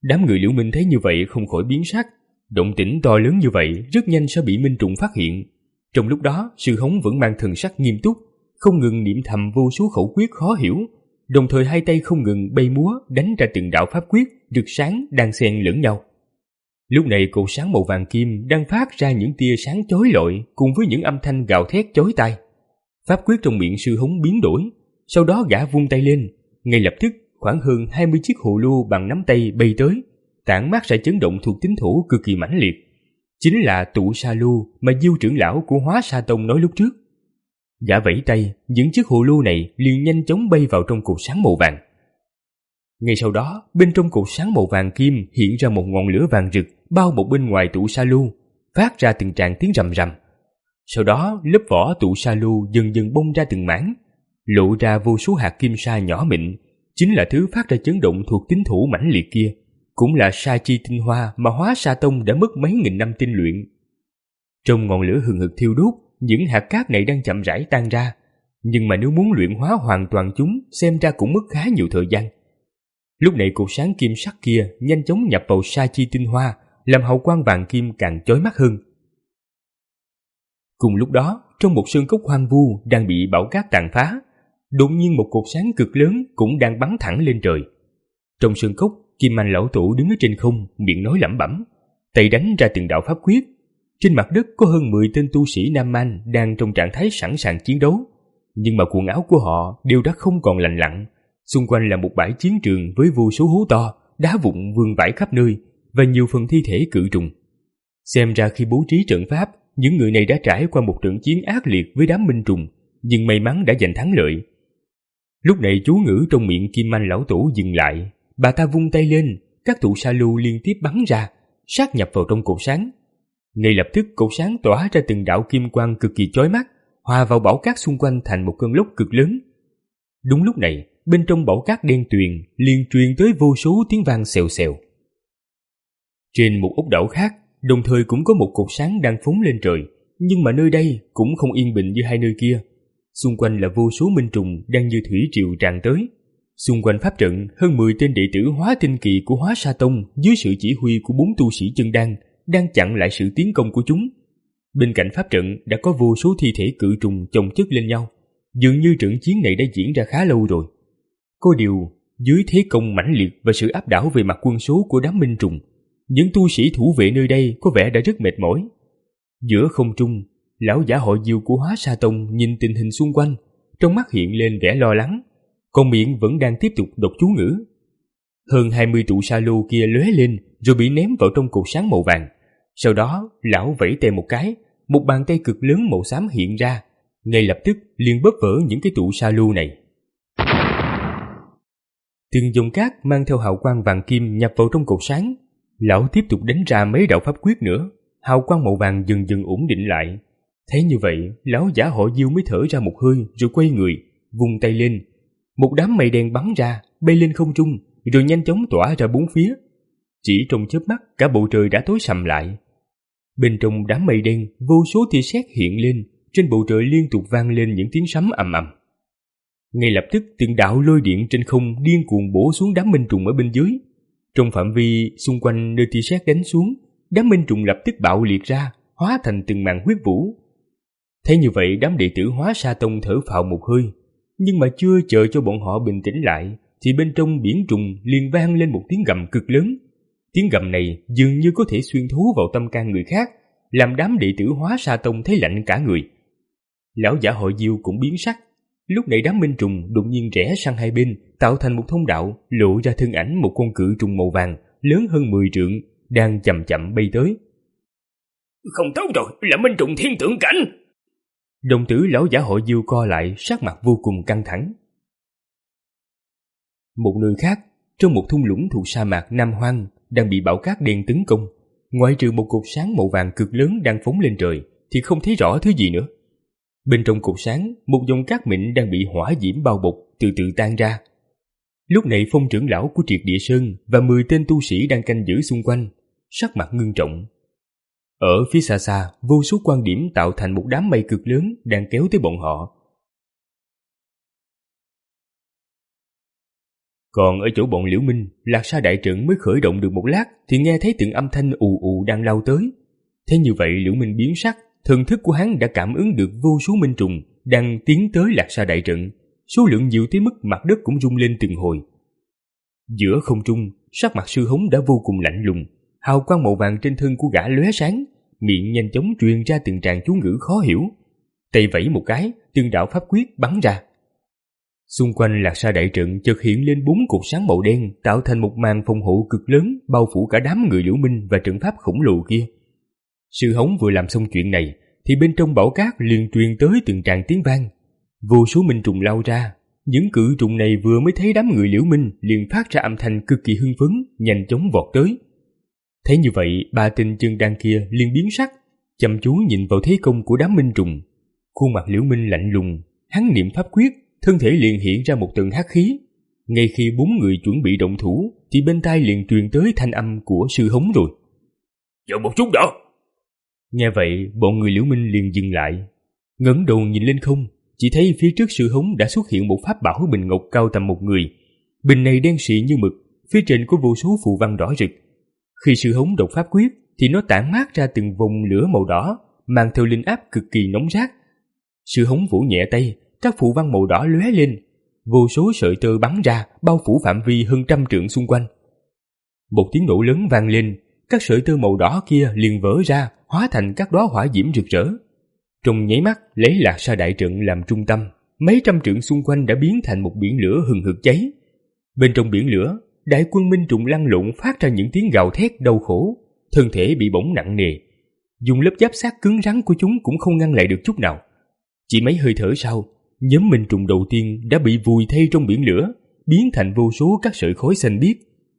Speaker 2: Đám người Liễu Minh thấy như vậy không khỏi biến sắc. Động tĩnh to lớn như vậy rất nhanh sẽ bị Minh Trùng phát hiện. Trong lúc đó, Sư Hống vẫn mang thần sắc nghiêm túc, không ngừng niệm thầm vô số khẩu quyết khó hiểu, đồng thời hai tay không ngừng bay múa đánh ra từng đạo pháp quyết rực sáng đan xen lẫn nhau. Lúc này cột sáng màu vàng kim đang phát ra những tia sáng chói lọi cùng với những âm thanh gào thét chói tai. Pháp quyết trong miệng Sư Hống biến đổi, sau đó gã vung tay lên, ngay lập tức khoảng hơn hai mươi chiếc hồ lô bằng nắm tay bay tới, tản mát ra chấn động thuộc tính thổ cực kỳ mãnh liệt. Chính là tụ sa lô mà Diêu trưởng lão của Hóa Sa Tông nói lúc trước. Gã vẫy tay, những chiếc hồ lô này liền nhanh chóng bay vào trong cột sáng màu vàng. Ngay sau đó, bên trong cột sáng màu vàng kim hiện ra một ngọn lửa vàng rực bao bọc bên ngoài tụ sa lô, phát ra từng tràng tiếng rầm rầm. Sau đó, lớp vỏ tụ sa lô dần dần bong ra từng mảng, lộ ra vô số hạt kim sa nhỏ mịn, chính là thứ phát ra chấn động thuộc tính thổ mãnh liệt kia, cũng là sa chi tinh hoa mà Hóa Sa Tông đã mất mấy nghìn năm tinh luyện. Trong ngọn lửa hừng hực thiêu đốt, những hạt cát này đang chậm rãi tan ra, nhưng mà nếu muốn luyện hóa hoàn toàn chúng, xem ra cũng mất khá nhiều thời gian. Lúc này cột sáng kim sắc kia nhanh chóng nhập vào sa chi tinh hoa, làm hào quang vàng kim càng chói mắt hơn. Cùng lúc đó, trong một sơn cốc hoang vu đang bị bão cát tàn phá, đột nhiên một cột sáng cực lớn cũng đang bắn thẳng lên trời. Trong sơn cốc, Kim Anh lão tổ đứng ở trên không, miệng nói lẩm bẩm, tay đánh ra từng đạo pháp quyết. Trên mặt đất có hơn mười tên tu sĩ Nam Man đang trong trạng thái sẵn sàng chiến đấu, nhưng mà quần áo của họ đều đã không còn lành lặn. Xung quanh là một bãi chiến trường với vô số hố to, đá vụn vương vãi khắp nơi và nhiều phần thi thể cự trùng. Xem ra khi bố trí trận pháp, những người này đã trải qua một trận chiến ác liệt với đám minh trùng, nhưng may mắn đã giành thắng lợi. Lúc này chú ngữ trong miệng Kim Anh lão tổ dừng lại, bà ta vung tay lên, các tụ sa lô liên tiếp bắn ra, sát nhập vào trong cột sáng. Ngay lập tức cột sáng tỏa ra từng đạo kim quang cực kỳ chói mắt, hòa vào bão cát xung quanh thành một cơn lốc cực lớn. Đúng lúc này, bên trong bão cát đen tuyền liền truyền tới vô số tiếng vang xèo xèo. Trên một ốc đảo khác, đồng thời cũng có một cột sáng đang phóng lên trời, nhưng mà nơi đây cũng không yên bình như hai nơi kia. Xung quanh là vô số minh trùng đang như thủy triều tràn tới. Xung quanh pháp trận, hơn mười tên đệ tử Hóa Tinh Kỳ của Hóa Sa Tông dưới sự chỉ huy của bốn tu sĩ chân đan đang chặn lại sự tiến công của chúng. Bên cạnh pháp trận đã có vô số thi thể cự trùng chồng chất lên nhau. Dường như trận chiến này đã diễn ra khá lâu rồi. Có điều, dưới thế công mãnh liệt và sự áp đảo về mặt quân số của đám minh trùng, những tu sĩ thủ vệ nơi đây có vẻ đã rất mệt mỏi. Giữa không trung, lão giả họ Diêu của Hóa Sa Tông nhìn tình hình xung quanh, trong mắt hiện lên vẻ lo lắng, còn miệng vẫn đang tiếp tục đọc chú ngữ. Hơn hai mươi tụ sa lô kia lóe lên rồi bị ném vào trong cột sáng màu vàng. Sau đó, lão vẫy tay một cái, một bàn tay cực lớn màu xám hiện ra, ngay lập tức liền bóp vỡ những cái tụ sa lô này. Từng dòng cát mang theo hào quang vàng kim nhập vào trong cột sáng. Lão tiếp tục đánh ra mấy đạo pháp quyết nữa, hào quang màu vàng dần dần ổn định lại. Thấy như vậy, lão giả họ Diêu mới thở ra một hơi rồi quay người, vung tay lên. Một đám mây đen bắn ra, bay lên không trung, rồi nhanh chóng tỏa ra bốn phía. Chỉ trong chớp mắt, cả bầu trời đã tối sầm lại. Bên trong đám mây đen, vô số tia sét hiện lên, trên bầu trời liên tục vang lên những tiếng sấm ầm ầm. Ngay lập tức, từng đạo lôi điện trên không điên cuồng bổ xuống đám minh trùng ở bên dưới. Trong phạm vi xung quanh nơi tia sét đánh xuống, đám minh trùng lập tức bạo liệt ra, hóa thành từng màn huyết vũ. Thấy như vậy, đám đệ tử Hóa Sa Tông thở phào một hơi, nhưng mà chưa chờ cho bọn họ bình tĩnh lại, thì bên trong biển trùng liền vang lên một tiếng gầm cực lớn. Tiếng gầm này dường như có thể xuyên thấu vào tâm can người khác, làm đám đệ tử Hóa Sa Tông thấy lạnh cả người. Lão giả họ Diêu cũng biến sắc. Lúc này đám minh trùng đột nhiên rẽ sang hai bên, tạo thành một thông đạo, lộ ra thân ảnh một con cự trùng màu vàng lớn hơn mười trượng đang chậm chậm bay tới.
Speaker 3: Không tốt rồi, là minh trùng thiên tượng cảnh.
Speaker 2: Đồng tử lão giả họ Diêu co lại, sắc mặt vô cùng căng thẳng. Một nơi khác, trong một thung lũng thuộc sa mạc Nam Hoang đang bị bão cát đen tấn công, ngoại trừ một cột sáng màu vàng cực lớn đang phóng lên trời thì không thấy rõ thứ gì nữa. Bên trong cột sáng, một dòng cát mịn đang bị hỏa diễm bao bọc, từ từ tan ra. Lúc này Phong trưởng lão của Triệt Địa Sơn và mười tên tu sĩ đang canh giữ xung quanh, sắc mặt ngưng trọng. Ở phía xa xa, vô số quan điểm tạo thành một đám mây cực lớn đang kéo tới bọn họ. Còn ở chỗ bọn Liễu Minh, Lạc Sa đại trận mới khởi động được một lát thì nghe thấy từng âm thanh ù ù đang lao tới. Thế như vậy Liễu Minh biến sắc, thần thức của hắn đã cảm ứng được vô số minh trùng đang tiến tới Lạc Sa đại trận, số lượng nhiều tới mức mặt đất cũng rung lên từng hồi. Giữa không trung, sắc mặt Sư Hống đã vô cùng lạnh lùng, hào quang màu vàng trên thân của gã lóe sáng, miệng nhanh chóng truyền ra từng tràng chú ngữ khó hiểu. Tay vẫy một cái, từng đạo pháp quyết bắn ra. Xung quanh Lạc Sa đại trận chợt hiện lên bốn cột sáng màu đen, tạo thành một màn phòng hộ cực lớn bao phủ cả đám người Liễu Minh và trận pháp khổng lồ kia. Sư Hống vừa làm xong chuyện này thì bên trong bão cát liền truyền tới từng tràng tiếng vang. Vô số minh trùng lao ra, những cự trùng này vừa mới thấy đám người Liễu Minh liền phát ra âm thanh cực kỳ hưng phấn, nhanh chóng vọt tới. Thấy như vậy, ba tên chân đan kia liền biến sắc, chăm chú nhìn vào thế công của đám minh trùng. Khuôn mặt Liễu Minh lạnh lùng, hắn niệm pháp quyết, thân thể liền hiện ra một tầng hắc khí. Ngay khi bốn người chuẩn bị động thủ thì bên tai liền truyền tới thanh âm của Sư Hống rồi.
Speaker 3: Chờ một chút đã.
Speaker 2: Nghe vậy, bọn người Liễu Minh liền dừng lại, ngẩng đầu nhìn lên không, chỉ thấy phía trước Sư Hống đã xuất hiện một pháp bảo bình ngọc cao tầm một người. Bình này đen xị như mực, phía trên có vô số phù văn đỏ rực. Khi Sư Hống đọc pháp quyết thì nó tản mát ra từng vòng lửa màu đỏ, mang theo linh áp cực kỳ nóng rát. Sư Hống vỗ nhẹ tay, các phù văn màu đỏ lóe lên, vô số sợi tơ bắn ra, bao phủ phạm vi hơn trăm trượng xung quanh. Một tiếng nổ lớn vang lên, các sợi tơ màu đỏ kia liền vỡ ra, hóa thành các đóa hỏa diễm rực rỡ. Trong nháy mắt, lấy Lạc Sa đại trận làm trung tâm, mấy trăm trượng xung quanh đã biến thành một biển lửa hừng hực cháy. Bên trong biển lửa, đại quân minh trùng lăn lộn phát ra những tiếng gào thét đau khổ, thân thể bị bỏng nặng nề. Dùng lớp giáp sát cứng rắn của chúng cũng không ngăn lại được chút nào. Chỉ mấy hơi thở sau, nhóm minh trùng đầu tiên đã bị vùi thay trong biển lửa, biến thành vô số các sợi khói xanh biếc.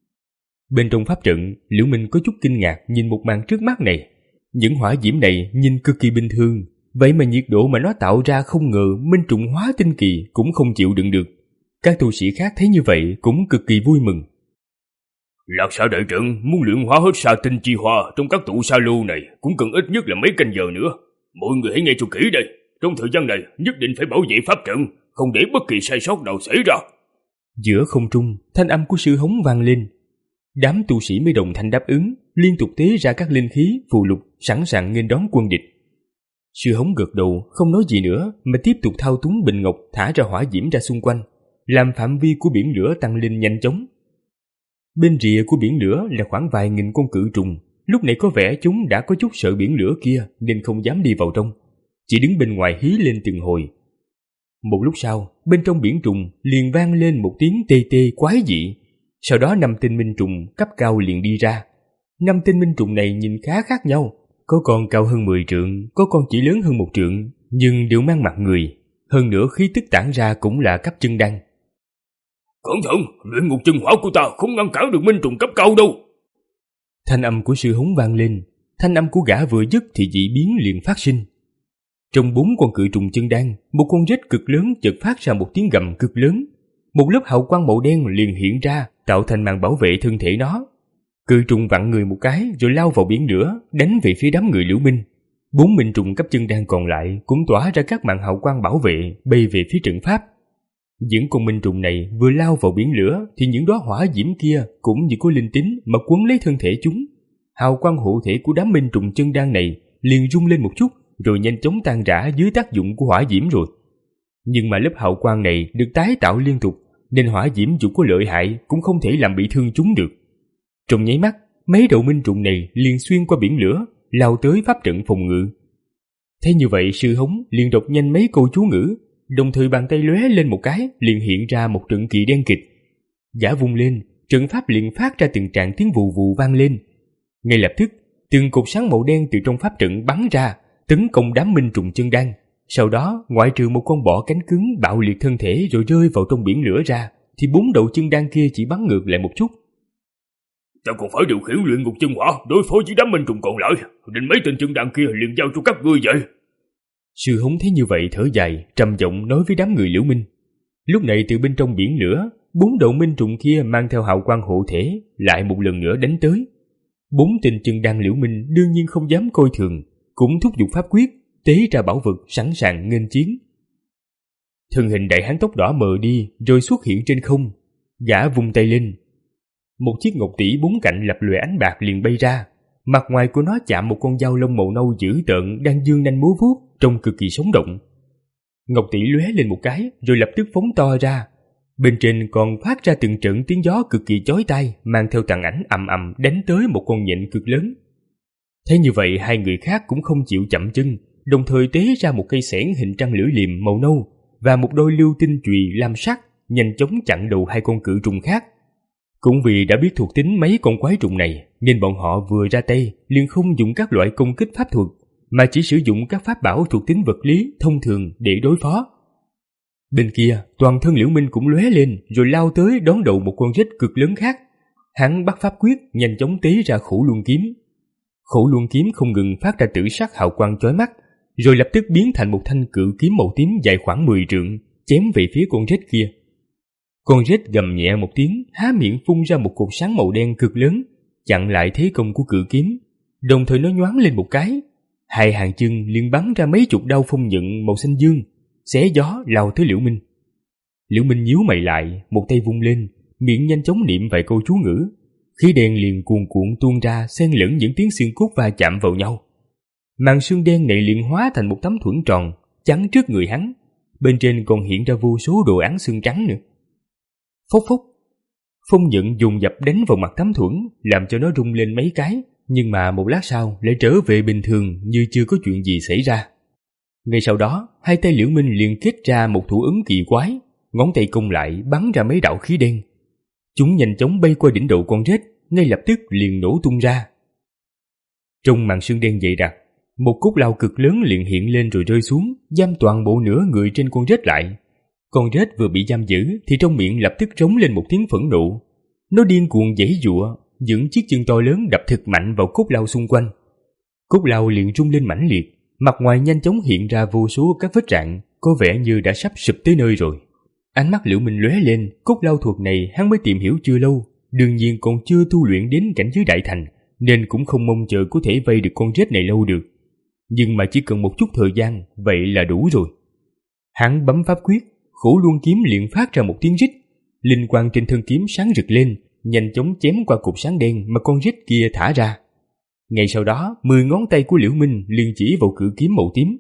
Speaker 2: Bên trong pháp trận, Liễu Minh có chút kinh ngạc nhìn một màn trước mắt này. Những hỏa diễm này nhìn cực kỳ bình thường, vậy mà nhiệt độ mà nó tạo ra không ngờ minh trùng hóa tinh kỳ cũng không chịu đựng được. Các tu sĩ khác thấy như vậy cũng cực kỳ vui mừng.
Speaker 3: Lạc Sa đại trận muốn luyện hóa hết sa tinh chi hoa trong các tụ sa lô này cũng cần ít nhất là mấy canh giờ nữa. Mọi người hãy nghe cho kỹ đây. Trong thời gian này nhất định phải bảo vệ pháp trận, không để bất kỳ sai sót nào xảy ra.
Speaker 2: Giữa không trung, thanh âm của Sư Hống vang lên. Đám tu sĩ mới đồng thanh đáp ứng, liên tục tế ra các linh khí, phù lục, sẵn sàng nghênh đón quân địch. Sư Hống gật đầu, không nói gì nữa, mà tiếp tục thao túng bình ngọc thả ra hỏa diễm ra xung quanh, làm phạm vi của biển lửa tăng lên nhanh chóng. Bên rìa của biển lửa là khoảng vài nghìn con cự trùng, lúc này có vẻ chúng đã có chút sợ biển lửa kia nên không dám đi vào trong, chỉ đứng bên ngoài hí lên từng hồi. Một lúc sau, bên trong biển trùng liền vang lên một tiếng tê tê quái dị. Sau đó năm tên minh trùng cấp cao liền đi ra. Năm tên minh trùng này nhìn khá khác nhau, có con cao hơn mười trượng, có con chỉ lớn hơn một trượng, nhưng đều mang mặt người. Hơn nữa khí tức tản ra cũng là cấp chân đan.
Speaker 3: Cẩn thận, luyện ngục chân hỏa của ta không ngăn cản được minh trùng cấp cao đâu.
Speaker 2: Thanh âm của Sư Hống vang lên, thanh âm của gã vừa dứt thì dị biến liền phát sinh. Trong bốn con cự trùng chân đan, một con rết cực lớn chợt phát ra một tiếng gầm cực lớn. Một lớp hào quang màu đen liền hiện ra, tạo thành màn bảo vệ thân thể nó. Cự trùng vặn người một cái rồi lao vào biển lửa, đánh về phía đám người Liễu Minh. Bốn minh trùng cấp chân đan còn lại cũng tỏa ra các màn hào quang bảo vệ, bay về phía trận pháp. Những con minh trùng này vừa lao vào biển lửa thì những đóa hỏa diễm kia cũng như có linh tính mà quấn lấy thân thể chúng. Hào quang hộ thể của đám minh trùng chân đan này liền rung lên một chút rồi nhanh chóng tan rã dưới tác dụng của hỏa diễm rồi. Nhưng mà lớp hào quang này được tái tạo liên tục, nên hỏa diễm dù có lợi hại cũng không thể làm bị thương chúng được. Trong nháy mắt, mấy đầu minh trùng này liền xuyên qua biển lửa, lao tới pháp trận phòng ngự. Thế như vậy, Sư Hống liền đọc nhanh mấy câu chú ngữ, đồng thời bàn tay lóe lên một cái, liền hiện ra một trận kỳ đen kịch. Gã vung lên, trận pháp liền phát ra từng tràng tiếng vù vù vang lên. Ngay lập tức, từng cột sáng màu đen từ trong pháp trận bắn ra, tấn công đám minh trùng chân đan. Sau đó, ngoại trừ một con bọ cánh cứng bạo liệt thân thể rồi rơi vào trong biển lửa ra, thì bốn đầu chân đan kia chỉ bắn ngược lại một chút.
Speaker 3: Ta còn phải điều khiển luyện ngục chân hỏa đối phó với đám minh trùng còn lại, nên mấy tên chân đan kia liền giao cho các ngươi vậy.
Speaker 2: Sư Hống thấy như vậy thở dài, trầm giọng nói với đám người Liễu Minh. Lúc này từ bên trong biển lửa, bốn đầu minh trùng kia mang theo hào quang hộ thể lại một lần nữa đánh tới. Bốn tên chân đan Liễu Minh đương nhiên không dám coi thường, cũng thúc giục pháp quyết, tế ra bảo vật sẵn sàng nghênh chiến. Thân hình đại hán tóc đỏ mờ đi rồi xuất hiện trên không. Gã vung tay lên. Một chiếc ngọc tỷ bốn cạnh lập lòe ánh bạc liền bay ra. Mặt ngoài của nó chạm một con dao lông màu nâu dữ tợn đang dương nanh múa vuốt, trông cực kỳ sống động. Ngọc tỷ lóe lên một cái rồi lập tức phóng to ra. Bên trên còn phát ra từng trận tiếng gió cực kỳ chói tai, mang theo tàn ảnh ầm ầm đánh tới một con nhện cực lớn. Thế như vậy, hai người khác cũng không chịu chậm chân, đồng thời tế ra một cây xẻng hình trăng lưỡi liềm màu nâu và một đôi lưu tinh chùy lam sắc, nhanh chóng chặn đầu hai con cự trùng khác. Cũng vì đã biết thuộc tính mấy con quái trùng này, nên bọn họ vừa ra tay liền không dùng các loại công kích pháp thuật, mà chỉ sử dụng các pháp bảo thuộc tính vật lý thông thường để đối phó. Bên kia, toàn thân Liễu Minh cũng lóe lên rồi lao tới đón đầu một con rết cực lớn khác. Hắn bắt pháp quyết, nhanh chóng tế ra Khổ Luân kiếm. Khổ Luân kiếm không ngừng phát ra tử sắc hào quang chói mắt, rồi lập tức biến thành một thanh cự kiếm màu tím dài khoảng mười trượng, chém về phía con rết kia. Con rết gầm nhẹ một tiếng, há miệng phun ra một cột sáng màu đen cực lớn, chặn lại thế công của cự kiếm. Đồng thời nó nhoáng lên một cái, hai hàng chân liền bắn ra mấy chục đao phong nhận màu xanh dương, xé gió lao tới Liễu Minh. Liễu Minh nhíu mày lại, một tay vung lên, miệng nhanh chóng niệm vài câu chú ngữ. Khí đen liền cuồn cuộn tuôn ra, xen lẫn những tiếng xương cốt va chạm vào nhau. Màn xương đen này liền hóa thành một tấm thuẫn tròn chắn trước người hắn, bên trên còn hiện ra vô số đồ án xương trắng nữa. Phốc phốc, phong nhận dồn dập đánh vào mặt tấm thuẫn, làm cho nó rung lên mấy cái, nhưng mà một lát sau lại trở về bình thường như chưa có chuyện gì xảy ra. Ngay sau đó, hai tay Liễu Minh liền kết ra một thủ ấn kỳ quái, ngón tay cung lại bắn ra mấy đạo khí đen. Chúng nhanh chóng bay qua đỉnh đầu con rết, ngay lập tức liền nổ tung ra. Trong màn sương đen dày đặc, một cốt lao cực lớn liền hiện lên rồi rơi xuống, giam toàn bộ nửa người trên con rết lại. Con rết vừa bị giam giữ thì trong miệng lập tức rống lên một tiếng phẫn nộ. Nó điên cuồng giãy giụa, những chiếc chân to lớn đập thật mạnh vào cốt lao xung quanh. Cốt lao liền rung lên mãnh liệt, mặt ngoài nhanh chóng hiện ra vô số các vết rạn, có vẻ như đã sắp sụp tới nơi rồi. Ánh mắt Liễu Minh lóe lên, cốt lao thuật này hắn mới tìm hiểu chưa lâu, đương nhiên còn chưa tu luyện đến cảnh giới đại thành, nên cũng không mong chờ có thể vây được con rết này lâu được. Nhưng mà chỉ cần một chút thời gian, vậy là đủ rồi. Hắn bấm pháp quyết, Khổ Luân kiếm liền phát ra một tiếng rít, linh quang trên thân kiếm sáng rực lên, nhanh chóng chém qua cục sáng đen mà con rết kia thả ra. Ngay sau đó, mười ngón tay của Liễu Minh liền chỉ vào cự kiếm màu tím.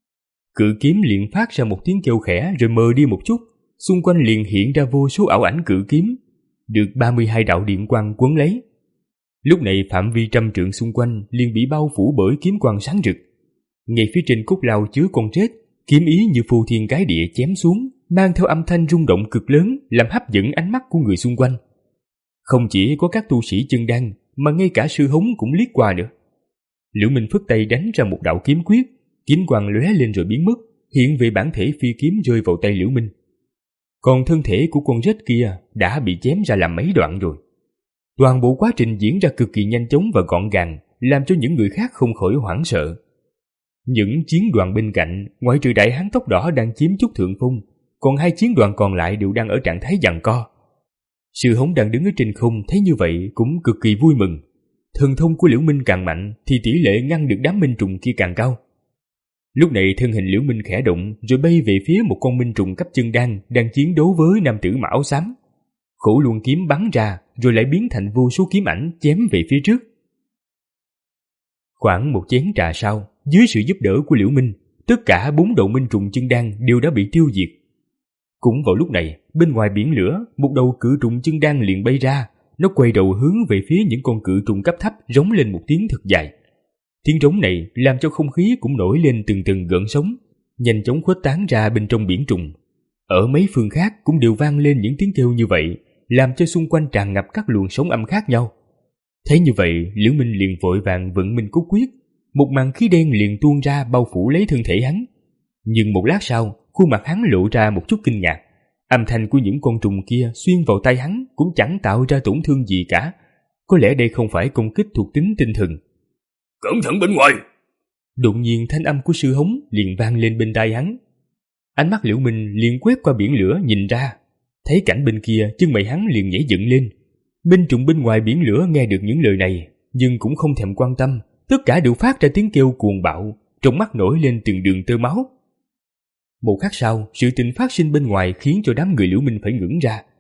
Speaker 2: Cự kiếm liền phát ra một tiếng kêu khẽ rồi mờ đi một chút, xung quanh liền hiện ra vô số ảo ảnh cự kiếm, được ba mươi hai đạo điện quang quấn lấy. Lúc này phạm vi trăm trượng xung quanh liền bị bao phủ bởi kiếm quang sáng rực. Ngay phía trên cốt lao chứa con rết, kiếm ý như phô thiên cái địa chém xuống, mang theo âm thanh rung động cực lớn, làm hấp dẫn ánh mắt của người xung quanh. Không chỉ có các tu sĩ chân đan, mà ngay cả sư hống cũng liếc qua nữa. Liễu Minh phất tay đánh ra một đạo kiếm quyết, kiếm quang lóe lên rồi biến mất, hiện về bản thể phi kiếm rơi vào tay Liễu Minh. Còn thân thể của con rết kia đã bị chém ra làm mấy đoạn rồi. Toàn bộ quá trình diễn ra cực kỳ nhanh chóng và gọn gàng, làm cho những người khác không khỏi hoảng sợ. Những chiến đoàn bên cạnh, ngoại trừ đại hán tóc đỏ đang chiếm chút thượng phong, còn hai chiến đoàn còn lại đều đang ở trạng thái giằng co. Sư hống đang đứng ở trên không thấy như vậy cũng cực kỳ vui mừng. Thần thông của Liễu Minh càng mạnh thì tỷ lệ ngăn được đám minh trùng kia càng cao. Lúc này thân hình Liễu Minh khẽ động rồi bay về phía một con minh trùng cấp chân đan đang chiến đấu với nam tử mặc áo xám. Khổ Luân kiếm bắn ra rồi lại biến thành vô số kiếm ảnh chém về phía trước. Khoảng một chén trà sau, dưới sự giúp đỡ của Liễu Minh, tất cả bốn đầu minh trùng chân đan đều đã bị tiêu diệt. Cũng vào lúc này, bên ngoài biển lửa, một đầu cự trùng chân đan liền bay ra, nó quay đầu hướng về phía những con cự trùng cấp thấp, rống lên một tiếng thật dài. Tiếng rống này làm cho không khí cũng nổi lên từng từng gợn sóng, nhanh chóng khuếch tán ra bên trong biển trùng. Ở mấy phương khác cũng đều vang lên những tiếng kêu như vậy, làm cho xung quanh tràn ngập các luồng sóng âm khác nhau. Thấy như vậy, Liễu Minh liền vội vàng vận Minh Cốt Quyết, một màn khí đen liền tuôn ra bao phủ lấy thân thể hắn. Nhưng một lát sau, khuôn mặt hắn lộ ra một chút kinh ngạc. Âm thanh của những con trùng kia xuyên vào tay hắn cũng chẳng tạo ra tổn thương gì cả. Có lẽ đây không phải công kích thuộc tính tinh thần.
Speaker 3: Cẩn thận bên ngoài!
Speaker 2: Đột nhiên thanh âm của sư hống liền vang lên bên tai hắn. Ánh mắt Liễu Minh liền quét qua biển lửa nhìn ra. Thấy cảnh bên kia, chân mày hắn liền nhảy dựng lên. Binh trùng bên ngoài biển lửa nghe được những lời này, nhưng cũng không thèm quan tâm, tất cả đều phát ra tiếng kêu cuồng bạo, trong mắt nổi lên từng đường tơ máu. Một khắc sau, sự tình phát sinh bên ngoài khiến cho đám người Liễu Minh phải ngẩng ra.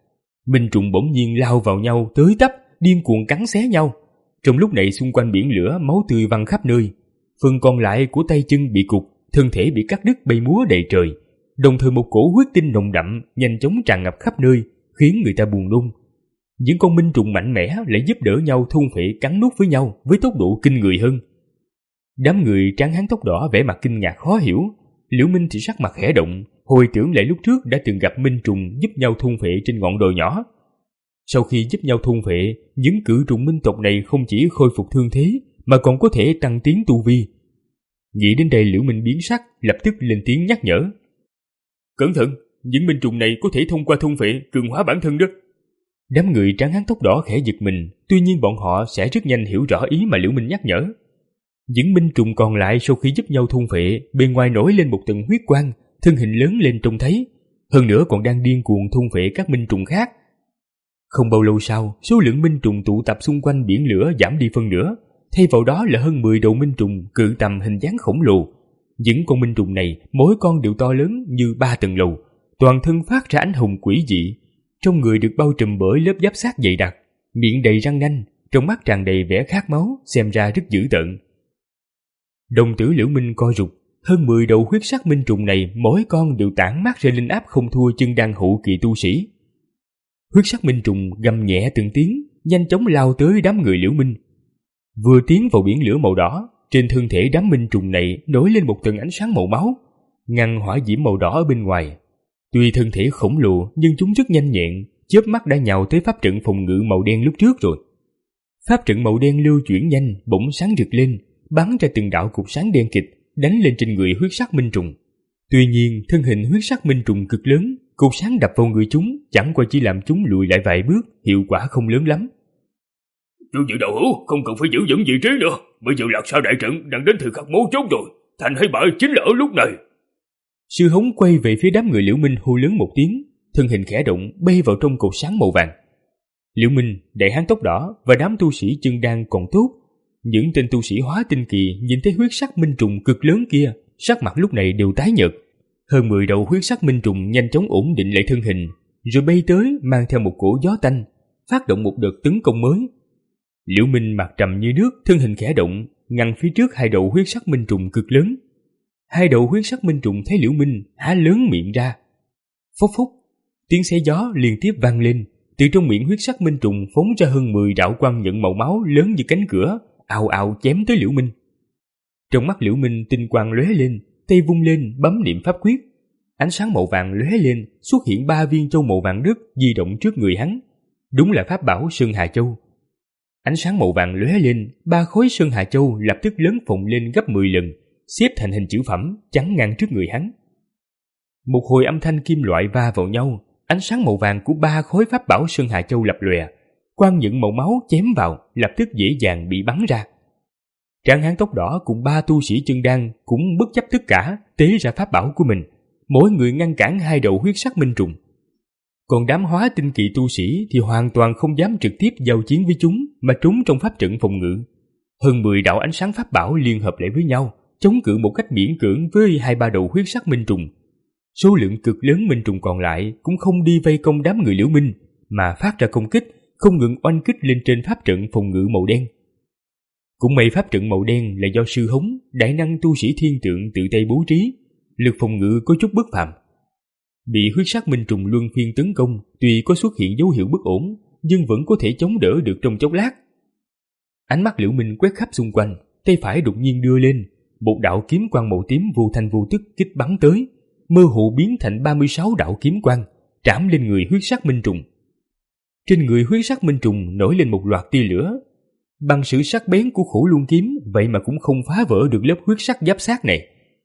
Speaker 2: Minh trùng bỗng nhiên lao vào nhau tới tấp, điên cuồng cắn xé nhau. Trong lúc này xung quanh biển lửa máu tươi văng khắp nơi. Phần còn lại của tay chân bị cụt, thân thể bị cắt đứt bay múa đầy trời. Đồng thời một cổ huyết tinh nồng đậm nhanh chóng tràn ngập khắp nơi, khiến người ta buồn nôn. Những con minh trùng mạnh mẽ lại giúp đỡ nhau thôn phệ cắn nuốt với nhau với tốc độ kinh người hơn. Đám người tráng hán tóc đỏ vẻ mặt kinh ngạc khó hiểu. Liễu Minh thì sắc mặt khẽ động, hồi tưởng lại lúc trước đã từng gặp minh trùng giúp nhau thôn phệ trên ngọn đồi nhỏ. Sau khi giúp nhau thôn phệ, những cự trùng minh tộc này không chỉ khôi phục thương thế mà còn có thể tăng tiến tu vi. Nghĩ đến đây Liễu Minh biến sắc, lập tức lên tiếng nhắc nhở. Cẩn thận, những minh trùng này có thể thông qua thôn phệ cường hóa bản thân đó. Đám người tráng hán tóc đỏ khẽ giật mình, tuy nhiên bọn họ sẽ rất nhanh hiểu rõ ý mà Liễu Minh nhắc nhở. Những minh trùng còn lại sau khi giúp nhau thôn phệ, bên ngoài nổi lên một tầng huyết quang, thân hình lớn lên trông thấy, hơn nữa còn đang điên cuồng thôn phệ các minh trùng khác. Không bao lâu sau, số lượng minh trùng tụ tập xung quanh biển lửa giảm đi phân nửa, thay vào đó là hơn mười đầu minh trùng cự tầm hình dáng khổng lồ. Những con minh trùng này mỗi con đều to lớn như ba tầng lầu, toàn thân phát ra ánh hồng quỷ dị, trong người được bao trùm bởi lớp giáp xác dày đặc, miệng đầy răng nanh, trong mắt tràn đầy vẻ khát máu, xem ra rất dữ tợn. Đồng tử Liễu Minh co rụt, hơn mười đầu huyết sắc minh trùng này mỗi con đều tản mát ra linh áp không thua chân đan hậu kỳ tu sĩ. Huyết sắc minh trùng gầm nhẹ từng tiếng, nhanh chóng lao tới đám người Liễu Minh. Vừa tiến vào biển lửa màu đỏ, trên thân thể đám minh trùng này nổi lên một tầng ánh sáng màu máu, ngăn hỏa diễm màu đỏ ở bên ngoài. Tuy thân thể khổng lồ nhưng chúng rất nhanh nhẹn, chớp mắt đã nhào tới pháp trận phòng ngự màu đen lúc trước rồi. Pháp trận màu đen lưu chuyển nhanh, bỗng sáng rực lên, bắn ra từng đạo cục sáng đen kịt, đánh lên trên người huyết sắc minh trùng. Tuy nhiên, thân hình huyết sắc minh trùng cực lớn, cục sáng đập vào người chúng chẳng qua chỉ làm chúng lùi lại vài bước, hiệu quả không lớn lắm.
Speaker 3: Chú Dự đạo hữu, không cần phải giữ vững vị trí nữa, bây giờ lạc sao đại trận đang đến thời khắc mấu chốt rồi, thành hay bại chính là ở lúc này.
Speaker 2: Sư Hống quay về phía đám người Liễu Minh hô lớn một tiếng, thân hình khẽ động bay vào trong cột sáng màu vàng. Liễu Minh, đại hán tóc đỏ và đám tu sĩ chân đan còn tốt, những tên tu sĩ hóa tinh kỳ nhìn thấy huyết sắc minh trùng cực lớn kia, sắc mặt lúc này đều tái nhợt. Hơn mười đầu huyết sắc minh trùng nhanh chóng ổn định lại thân hình, rồi bay tới mang theo một cổ gió tanh, phát động một đợt tấn công mới. Liễu Minh mặt trầm như nước, thân hình khẽ động, ngăn phía trước hai đầu huyết sắc minh trùng cực lớn. Hai đầu huyết sắc minh trùng thấy Liễu Minh há lớn miệng ra. Phốc phốc, tiếng xé gió liên tiếp vang lên, từ trong miệng huyết sắc minh trùng phóng ra hơn mười đạo quang nhận màu máu lớn như cánh cửa, ào ào chém tới Liễu Minh. Trong mắt Liễu Minh tinh quang lóe lên, tay vung lên bấm niệm pháp quyết, ánh sáng màu vàng lóe lên, xuất hiện ba viên châu màu vàng đất di động trước người hắn, đúng là pháp bảo Sơn Hà Châu. Ánh sáng màu vàng lóe lên, ba khối Sơn Hà Châu lập tức lớn phồng lên gấp mười lần, xếp thành hình chữ phẩm chắn ngang trước người hắn. Một hồi âm thanh kim loại va vào nhau, ánh sáng màu vàng của ba khối pháp bảo Sơn Hà Châu lập lòe, quang nhận màu máu chém vào lập tức dễ dàng bị bắn ra. Tráng hán tóc đỏ cùng ba tu sĩ chân đan cũng bất chấp tất cả tế ra pháp bảo của mình, mỗi người ngăn cản hai đầu huyết sắc minh trùng. Còn đám hóa tinh kỳ tu sĩ thì hoàn toàn không dám trực tiếp giao chiến với chúng mà trốn trong pháp trận phòng ngự. Hơn mười đạo ánh sáng pháp bảo liên hợp lại với nhau, chống cự một cách miễn cưỡng với hai ba đầu huyết sắc minh trùng. Số lượng cực lớn minh trùng còn lại cũng không đi vây công đám người Liễu Minh, mà phát ra công kích, không ngừng oanh kích lên trên pháp trận phòng ngự màu đen. Cũng may pháp trận màu đen là do Sư Hống, đại năng tu sĩ thiên tượng tự tay bố trí, lực phòng ngự có chút bất phàm. Bị huyết sắc minh trùng luân phiên tấn công, tuy có xuất hiện dấu hiệu bất ổn, nhưng vẫn có thể chống đỡ được trong chốc lát. Ánh mắt Liễu Minh quét khắp xung quanh, tay phải đột nhiên đưa lên, một đạo kiếm quang màu tím vô thanh vô tức kích bắn tới, mơ hồ biến thành ba mươi sáu đạo kiếm quang, trảm lên người huyết sắc minh trùng. Trên người huyết sắc minh trùng nổi lên một loạt tia lửa. Bằng sự sắc bén của khổ luân kiếm, vậy mà cũng không phá vỡ được lớp huyết sắc giáp xác này.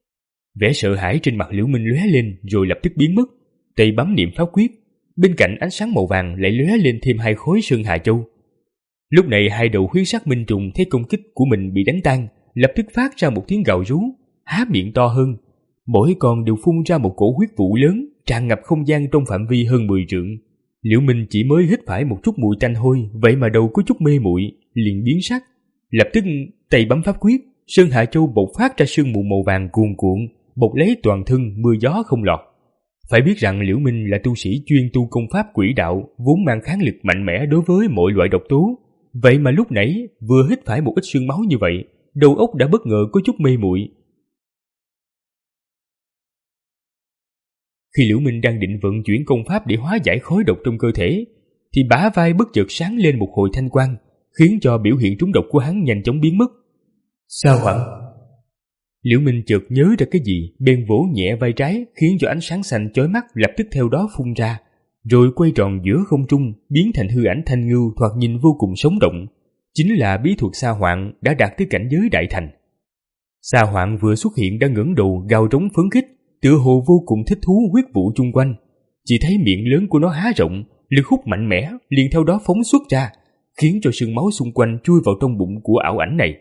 Speaker 2: Vẻ sợ hãi trên mặt Liễu Minh lóe lên rồi lập tức biến mất, tay bấm niệm pháp quyết, bên cạnh ánh sáng màu vàng lại lóe lên thêm hai khối Sơn Hà Châu. Lúc này hai đầu huyết sắc minh trùng thấy công kích của mình bị đánh tan, lập tức phát ra một tiếng gào rú, há miệng to hơn, mỗi con đều phun ra một cổ huyết vụ lớn, tràn ngập không gian trong phạm vi hơn mười trượng. Liễu Minh chỉ mới hít phải một chút mùi tanh hôi, vậy mà đầu có chút mê muội, liền biến sắc, lập tức tay bấm pháp quyết, Sơn Hà Châu bộc phát ra sương mù màu vàng cuồn cuộn, bộc lấy toàn thân, mưa gió không lọt. Phải biết rằng Liễu Minh là tu sĩ chuyên tu công pháp quỷ đạo, vốn mang kháng lực mạnh mẽ đối với mọi loại độc tố. Vậy mà lúc nãy vừa hít phải một ít sương máu như vậy, đầu óc đã bất ngờ có chút mê muội. Khi Liễu Minh đang định vận chuyển công pháp để hóa giải khói độc trong cơ thể, thì bả vai bất chợt sáng lên một hồi thanh quang, khiến cho biểu hiện trúng độc của hắn nhanh chóng biến mất. Sao hẳn? Liễu Minh chợt nhớ ra cái gì, bèn vỗ nhẹ vai trái, khiến cho ánh sáng xanh chói mắt lập tức theo đó phun ra, rồi quay tròn giữa không trung, biến thành hư ảnh thanh ngưu thoạt nhìn vô cùng sống động. Chính là bí thuật Sa Hoạn đã đạt tới cảnh giới đại thành. Sa Hoạn vừa xuất hiện đã ngẩng đầu gào trống phấn khích, tựa hồ vô cùng thích thú huyết vụ chung quanh. Chỉ thấy miệng lớn của nó há rộng, lực hút mạnh mẽ liền theo đó phóng xuất ra, khiến cho sương máu xung quanh chui vào trong bụng của ảo ảnh này.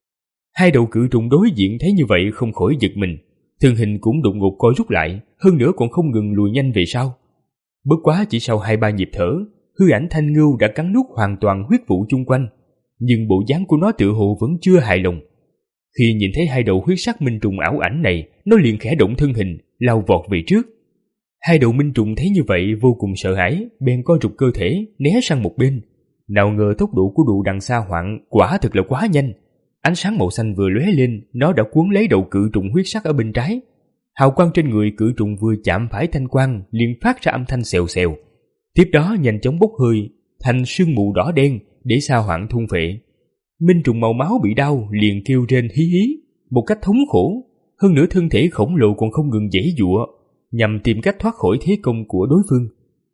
Speaker 2: Hai đầu cự trùng đối diện thấy như vậy không khỏi giật mình, thân hình cũng đột ngột co rút lại, hơn nữa còn không ngừng lùi nhanh về sau. Bất quá chỉ sau hai ba nhịp thở, hư ảnh thanh ngưu đã cắn nuốt hoàn toàn huyết vụ chung quanh, nhưng bộ dáng của nó tự hồ vẫn chưa hài lòng. Khi nhìn thấy hai đầu huyết sắc minh trùng ảo ảnh này, nó liền khẽ động thân hình, lao vọt về trước. Hai đầu minh trùng thấy như vậy vô cùng sợ hãi, bèn co rụt cơ thể, né sang một bên. Nào ngờ tốc độ của Đụ Đằng Sa Hoạn quả thực là quá nhanh. Ánh sáng màu xanh vừa lóe lên, nó đã cuốn lấy đầu cự trùng huyết sắc ở bên trái. Hào quang trên người cự trùng vừa chạm phải thanh quang liền phát ra âm thanh xèo xèo. Tiếp đó nhanh chóng bốc hơi thành sương mù đỏ đen để Sa Hoạn thôn phệ. Minh trùng màu máu bị đau liền kêu rên hí hí một cách thống khổ, hơn nữa thân thể khổng lồ còn không ngừng giãy giụa nhằm tìm cách thoát khỏi thế công của đối phương.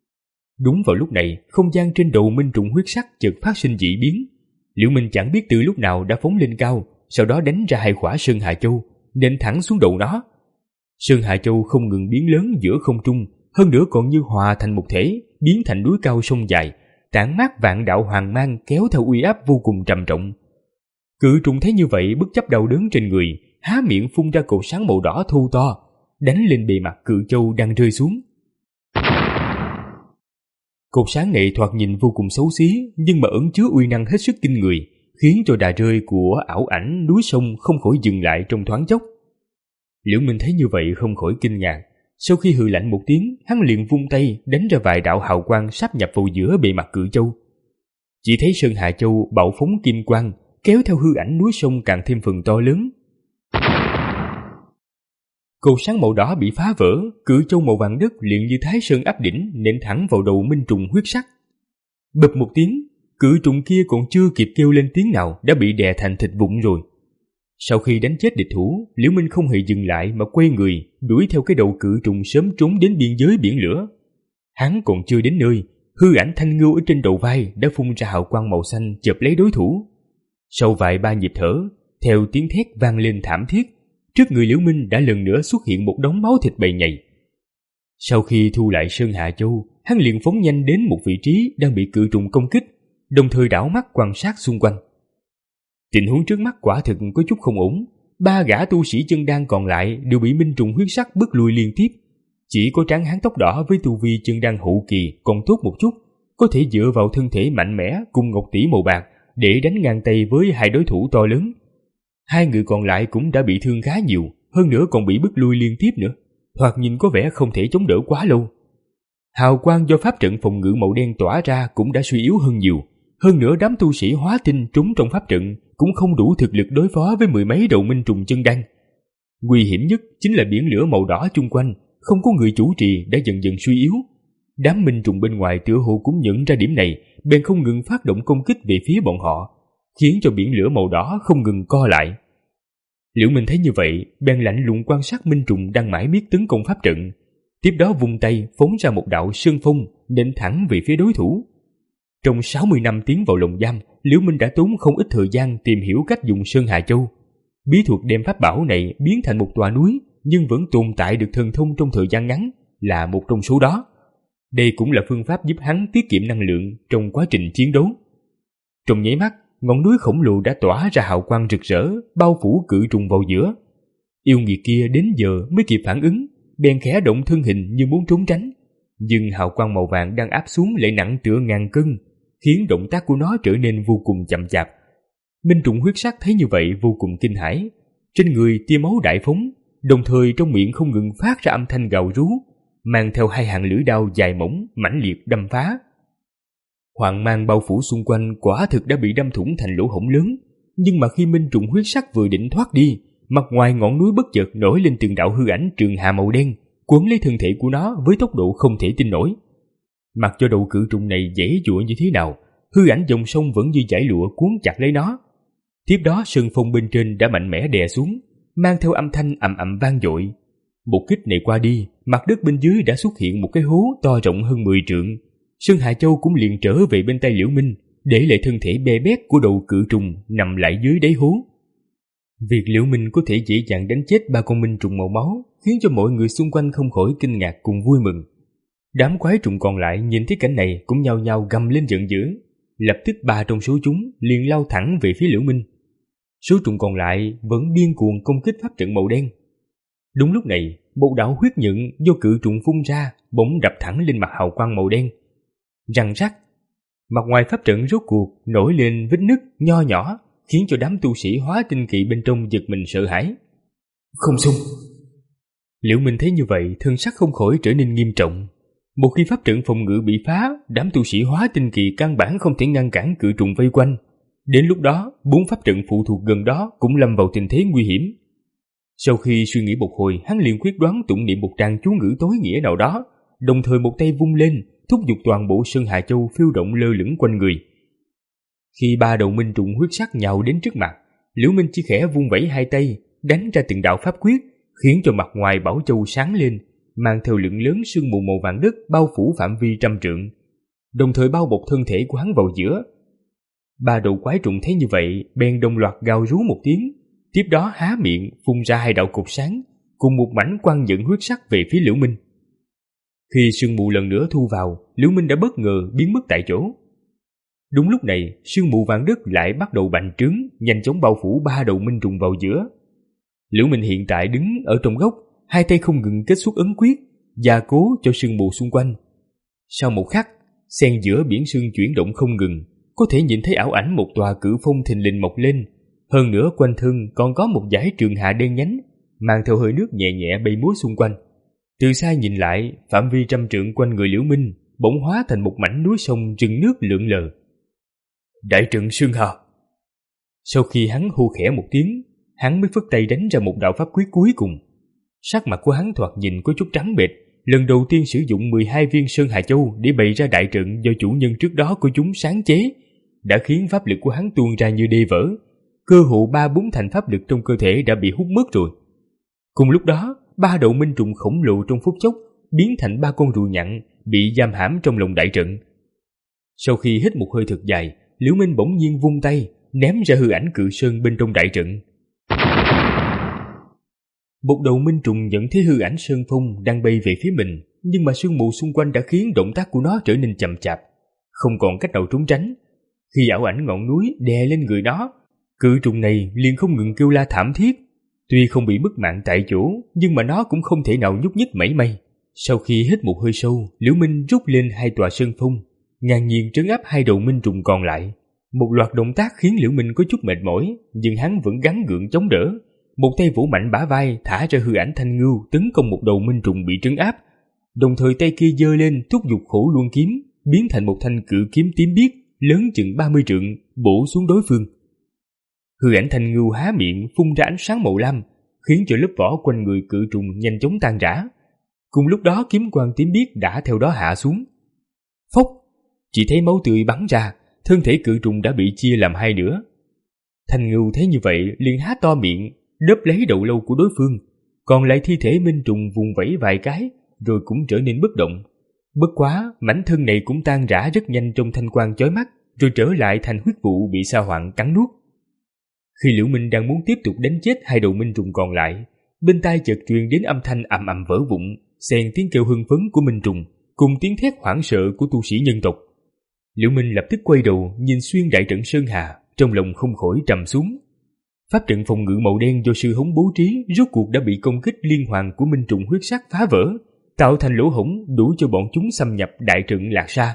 Speaker 2: Đúng vào lúc này, không gian trên đầu minh trùng huyết sắc chợt phát sinh dị biến. Liễu Minh chẳng biết từ lúc nào đã phóng lên cao, sau đó đánh ra hai quả Sơn Hà Châu, nện thẳng xuống đầu nó. Sơn Hà Châu không ngừng biến lớn giữa không trung, hơn nữa còn như hòa thành một thể, biến thành núi cao sông dài, tản mát vạn đạo hoàng mang kéo theo uy áp vô cùng trầm trọng. Cự trùng thấy như vậy bất chấp đau đớn trên người, há miệng phun ra cột sáng màu đỏ thô to, đánh lên bề mặt cự châu đang rơi xuống. Cột sáng này thoạt nhìn vô cùng xấu xí, nhưng mà ẩn chứa uy năng hết sức kinh người, khiến cho đà rơi của ảo ảnh núi sông không khỏi dừng lại trong thoáng chốc. Liễu Minh thấy như vậy không khỏi kinh ngạc. Sau khi hừ lạnh một tiếng, hắn liền vung tay đánh ra vài đạo hào quang sáp nhập vào giữa bề mặt cự châu. Chỉ thấy Sơn Hà Châu bạo phóng kim quang, kéo theo hư ảnh núi sông càng thêm phần to lớn. Cột sáng màu đỏ bị phá vỡ, cự châu màu vàng đất liền như Thái Sơn áp đỉnh nện thẳng vào đầu minh trùng huyết sắc. Bập một tiếng, cự trùng kia còn chưa kịp kêu lên tiếng nào đã bị đè thành thịt vụn rồi. Sau khi đánh chết địch thủ, Liễu Minh không hề dừng lại mà quay người đuổi theo cái đầu cự trùng sớm trốn đến biên giới biển lửa. Hắn còn chưa đến nơi, hư ảnh thanh ngưu ở trên đầu vai đã phun ra hào quang màu xanh chộp lấy đối thủ. Sau vài ba nhịp thở, theo tiếng thét vang lên thảm thiết, trước người Liễu Minh đã lần nữa xuất hiện một đống máu thịt bầy nhầy. Sau khi thu lại Sơn Hà Châu, hắn liền phóng nhanh đến một vị trí đang bị cự trùng công kích, đồng thời đảo mắt quan sát xung quanh. Tình huống trước mắt quả thực có chút không ổn. Ba gã tu sĩ chân đan còn lại đều bị minh trùng huyết sắc bức lui liên tiếp. Chỉ có tráng hán tóc đỏ với tu vi chân đan hậu kỳ còn tốt một chút, có thể dựa vào thân thể mạnh mẽ cùng ngọc tỷ màu bạc để đánh ngang tay với hai đối thủ to lớn. Hai người còn lại cũng đã bị thương khá nhiều, hơn nữa còn bị bức lui liên tiếp nữa, thoạt nhìn có vẻ không thể chống đỡ quá lâu. Hào quang do pháp trận phòng ngự màu đen tỏa ra cũng đã suy yếu hơn nhiều, hơn nữa đám tu sĩ hóa tinh trúng trong pháp trận cũng không đủ thực lực đối phó với mười mấy đầu minh trùng chân đan. Nguy hiểm nhất chính là biển lửa màu đỏ chung quanh, không có người chủ trì đã dần dần suy yếu. Đám minh trùng bên ngoài tựa hồ cũng nhận ra điểm này, bèn không ngừng phát động công kích về phía bọn họ, khiến cho biển lửa màu đỏ không ngừng co lại. Liễu Minh thấy như vậy, bèn lạnh lùng quan sát minh trùng đang mãi miết tấn công pháp trận, tiếp đó vung tay phóng ra một đạo sơn phong nện thẳng về phía đối thủ. Trong sáu mươi năm tiến vào lồng giam, Liễu Minh đã tốn không ít thời gian tìm hiểu cách dùng Sơn Hà Châu. Bí thuật đem pháp bảo này biến thành một tòa núi, nhưng vẫn tồn tại được thần thông trong thời gian ngắn, là một trong số đó. Đây cũng là phương pháp giúp hắn tiết kiệm năng lượng trong quá trình chiến đấu. Trong nháy mắt, ngọn núi khổng lồ đã tỏa ra hào quang rực rỡ, bao phủ cự trùng vào giữa. Yêu nghiệt kia đến giờ mới kịp phản ứng, bèn khẽ động thân hình như muốn trốn tránh, nhưng hào quang màu vàng đang áp xuống lại nặng tựa ngàn cân, khiến động tác của nó trở nên vô cùng chậm chạp. Minh trùng huyết sắc thấy như vậy vô cùng kinh hãi, trên người tia máu đại phóng, đồng thời trong miệng không ngừng phát ra âm thanh gào rú, mang theo hai hàng lưỡi đao dài mỏng mãnh liệt đâm phá. Hoàng mang bao phủ xung quanh quả thực đã bị đâm thủng thành lỗ hổng lớn, nhưng mà khi minh trùng huyết sắc vừa định thoát đi, mặt ngoài ngọn núi bất chợt nổi lên từng đạo hư ảnh trường hà màu đen, quấn lấy thân thể của nó với tốc độ không thể tin nổi. Mặc cho đầu cự trùng này dễ dụa như thế nào, hư ảnh dòng sông vẫn như dải lụa cuốn chặt lấy nó. Tiếp đó sơn phong bên trên đã mạnh mẽ đè xuống, mang theo âm thanh ầm ầm vang dội. Một kích này qua đi, mặt đất bên dưới đã xuất hiện một cái hố to rộng hơn mười trượng. Sơn Hà Châu cũng liền trở về bên tay Liễu Minh, để lại thân thể bê bét của đầu cự trùng nằm lại dưới đáy hố. Việc Liễu Minh có thể dễ dàng đánh chết ba con minh trùng màu máu khiến cho mọi người xung quanh không khỏi kinh ngạc cùng vui mừng. Đám quái trùng còn lại nhìn thấy cảnh này cũng nhao nhao gầm lên giận dữ. Lập tức ba trong số chúng liền lao thẳng về phía Liễu Minh. Số trùng còn lại vẫn điên cuồng công kích pháp trận màu đen. Đúng lúc này, một đạo huyết nhận do cự trùng phun ra bỗng đập thẳng lên mặt hào quang màu đen. Răng rắc, mặt ngoài pháp trận rốt cuộc nổi lên vết nứt nho nhỏ, khiến cho đám tu sĩ hóa tinh kỵ bên trong giật mình sợ hãi. Không xung. Liễu Minh thấy như vậy, thân sắc không khỏi trở nên nghiêm trọng. Một khi pháp trận phòng ngự bị phá, đám tu sĩ hóa tinh kỳ căn bản không thể ngăn cản cự trùng vây quanh. Đến lúc đó, bốn pháp trận phụ thuộc gần đó cũng lâm vào tình thế nguy hiểm. Sau khi suy nghĩ một hồi, hắn liền quyết đoán tụng niệm một tràng chú ngữ tối nghĩa nào đó, đồng thời một tay vung lên, thúc giục toàn bộ Sơn Hà Châu phiêu động lơ lửng quanh người. Khi ba đầu minh trùng huyết sắc nhào đến trước mặt, Liễu Minh chỉ khẽ vung vẩy hai tay, đánh ra từng đạo pháp quyết, khiến cho mặt ngoài bảo châu sáng lên, mang theo lượng lớn sương mù màu vàng đất bao phủ phạm vi trăm trượng, đồng thời bao bọc thân thể của hắn vào giữa. Ba đầu quái trùng thấy như vậy, bèn đồng loạt gào rú một tiếng, tiếp đó há miệng phun ra hai đạo cột sáng, cùng một mảnh quang dẫn huyết sắc về phía Liễu Minh. Khi sương mù lần nữa thu vào, Liễu Minh đã bất ngờ biến mất tại chỗ. Đúng lúc này, sương mù vàng đất lại bắt đầu bành trướng, nhanh chóng bao phủ ba đầu minh trùng vào giữa. Liễu Minh hiện tại đứng ở trong góc, hai tay không ngừng kết xuất ấn quyết, gia cố cho sương mù xung quanh. Sau một khắc, xen giữa biển sương chuyển động không ngừng, có thể nhìn thấy ảo ảnh một tòa cự phong thình lình mọc lên. Hơn nữa quanh thân còn có một dải trường hạ đen nhánh, mang theo hơi nước nhẹ nhẹ bay múa xung quanh. Từ xa nhìn lại, phạm vi trăm trượng quanh người Liễu Minh bỗng hóa thành một mảnh núi sông rừng nước lượn lờ. Đại trận Sương Hà. Sau khi hắn hô khẽ một tiếng, hắn mới phất tay đánh ra một đạo pháp quyết cuối cùng. Sắc mặt của hắn thoạt nhìn có chút trắng bệch, lần đầu tiên sử dụng mười hai viên Sơn Hà Châu để bày ra đại trận do chủ nhân trước đó của chúng sáng chế, đã khiến pháp lực của hắn tuôn ra như đê vỡ. Cơ hồ ba bốn thành pháp lực trong cơ thể đã bị hút mất rồi. Cùng lúc đó, ba đầu minh trùng khổng lồ trong phút chốc biến thành ba con rùa nhặn bị giam hãm trong lòng đại trận. Sau khi hít một hơi thật dài, Liễu Minh bỗng nhiên vung tay ném ra hư ảnh cự sơn bên trong đại trận. Một đầu minh trùng nhận thấy hư ảnh sơn phong đang bay về phía mình, nhưng mà sương mù xung quanh đã khiến động tác của nó trở nên chậm chạp, không còn cách nào trốn tránh. Khi ảo ảnh ngọn núi đè lên người nó, cự trùng này liền không ngừng kêu la thảm thiết. Tuy không bị mất mạng tại chỗ, nhưng mà nó cũng không thể nào nhúc nhích mảy may. Sau khi hít một hơi sâu, Liễu Minh rút lên hai tòa sơn phong, ngang nhiên trấn áp hai đầu minh trùng còn lại. Một loạt động tác khiến Liễu Minh có chút mệt mỏi, nhưng hắn vẫn gắng gượng chống đỡ. Một tay vỗ mạnh bả vai, thả ra hư ảnh thanh ngưu tấn công một đầu minh trùng bị trấn áp, đồng thời tay kia giơ lên thúc giục Khổ Luân kiếm, biến thành một thanh cự kiếm tím biếc lớn chừng ba mươi trượng bổ xuống đối phương. Hư ảnh thanh ngưu há miệng phun ra ánh sáng màu lam, khiến cho lớp vỏ quanh người cự trùng nhanh chóng tan rã. Cùng lúc đó kiếm quang tím biếc đã theo đó hạ xuống. Phốc, chỉ thấy máu tươi bắn ra, thân thể cự trùng đã bị chia làm hai nửa. Thanh ngưu thấy như vậy liền há to miệng, đớp lấy đầu lâu của đối phương, còn lại thi thể minh trùng vùng vẫy vài cái, rồi cũng trở nên bất động. Bất quá, mảnh thân này cũng tan rã rất nhanh trong thanh quang chói mắt, rồi trở lại thành huyết vụ bị sa hoạn cắn nuốt. Khi Liễu Minh đang muốn tiếp tục đánh chết hai đầu minh trùng còn lại, bên tai chợt truyền đến âm thanh ầm ầm vỡ vụn, xen tiếng kêu hưng phấn của minh trùng cùng tiếng thét hoảng sợ của tu sĩ nhân tộc. Liễu Minh lập tức quay đầu nhìn xuyên đại trận Sơn Hà, trong lòng không khỏi trầm xuống. Pháp trận phòng ngự màu đen do sư hống bố trí rốt cuộc đã bị công kích liên hoàn của minh trùng huyết sắc phá vỡ, tạo thành lỗ hổng đủ cho bọn chúng xâm nhập đại trận Lạc Sa.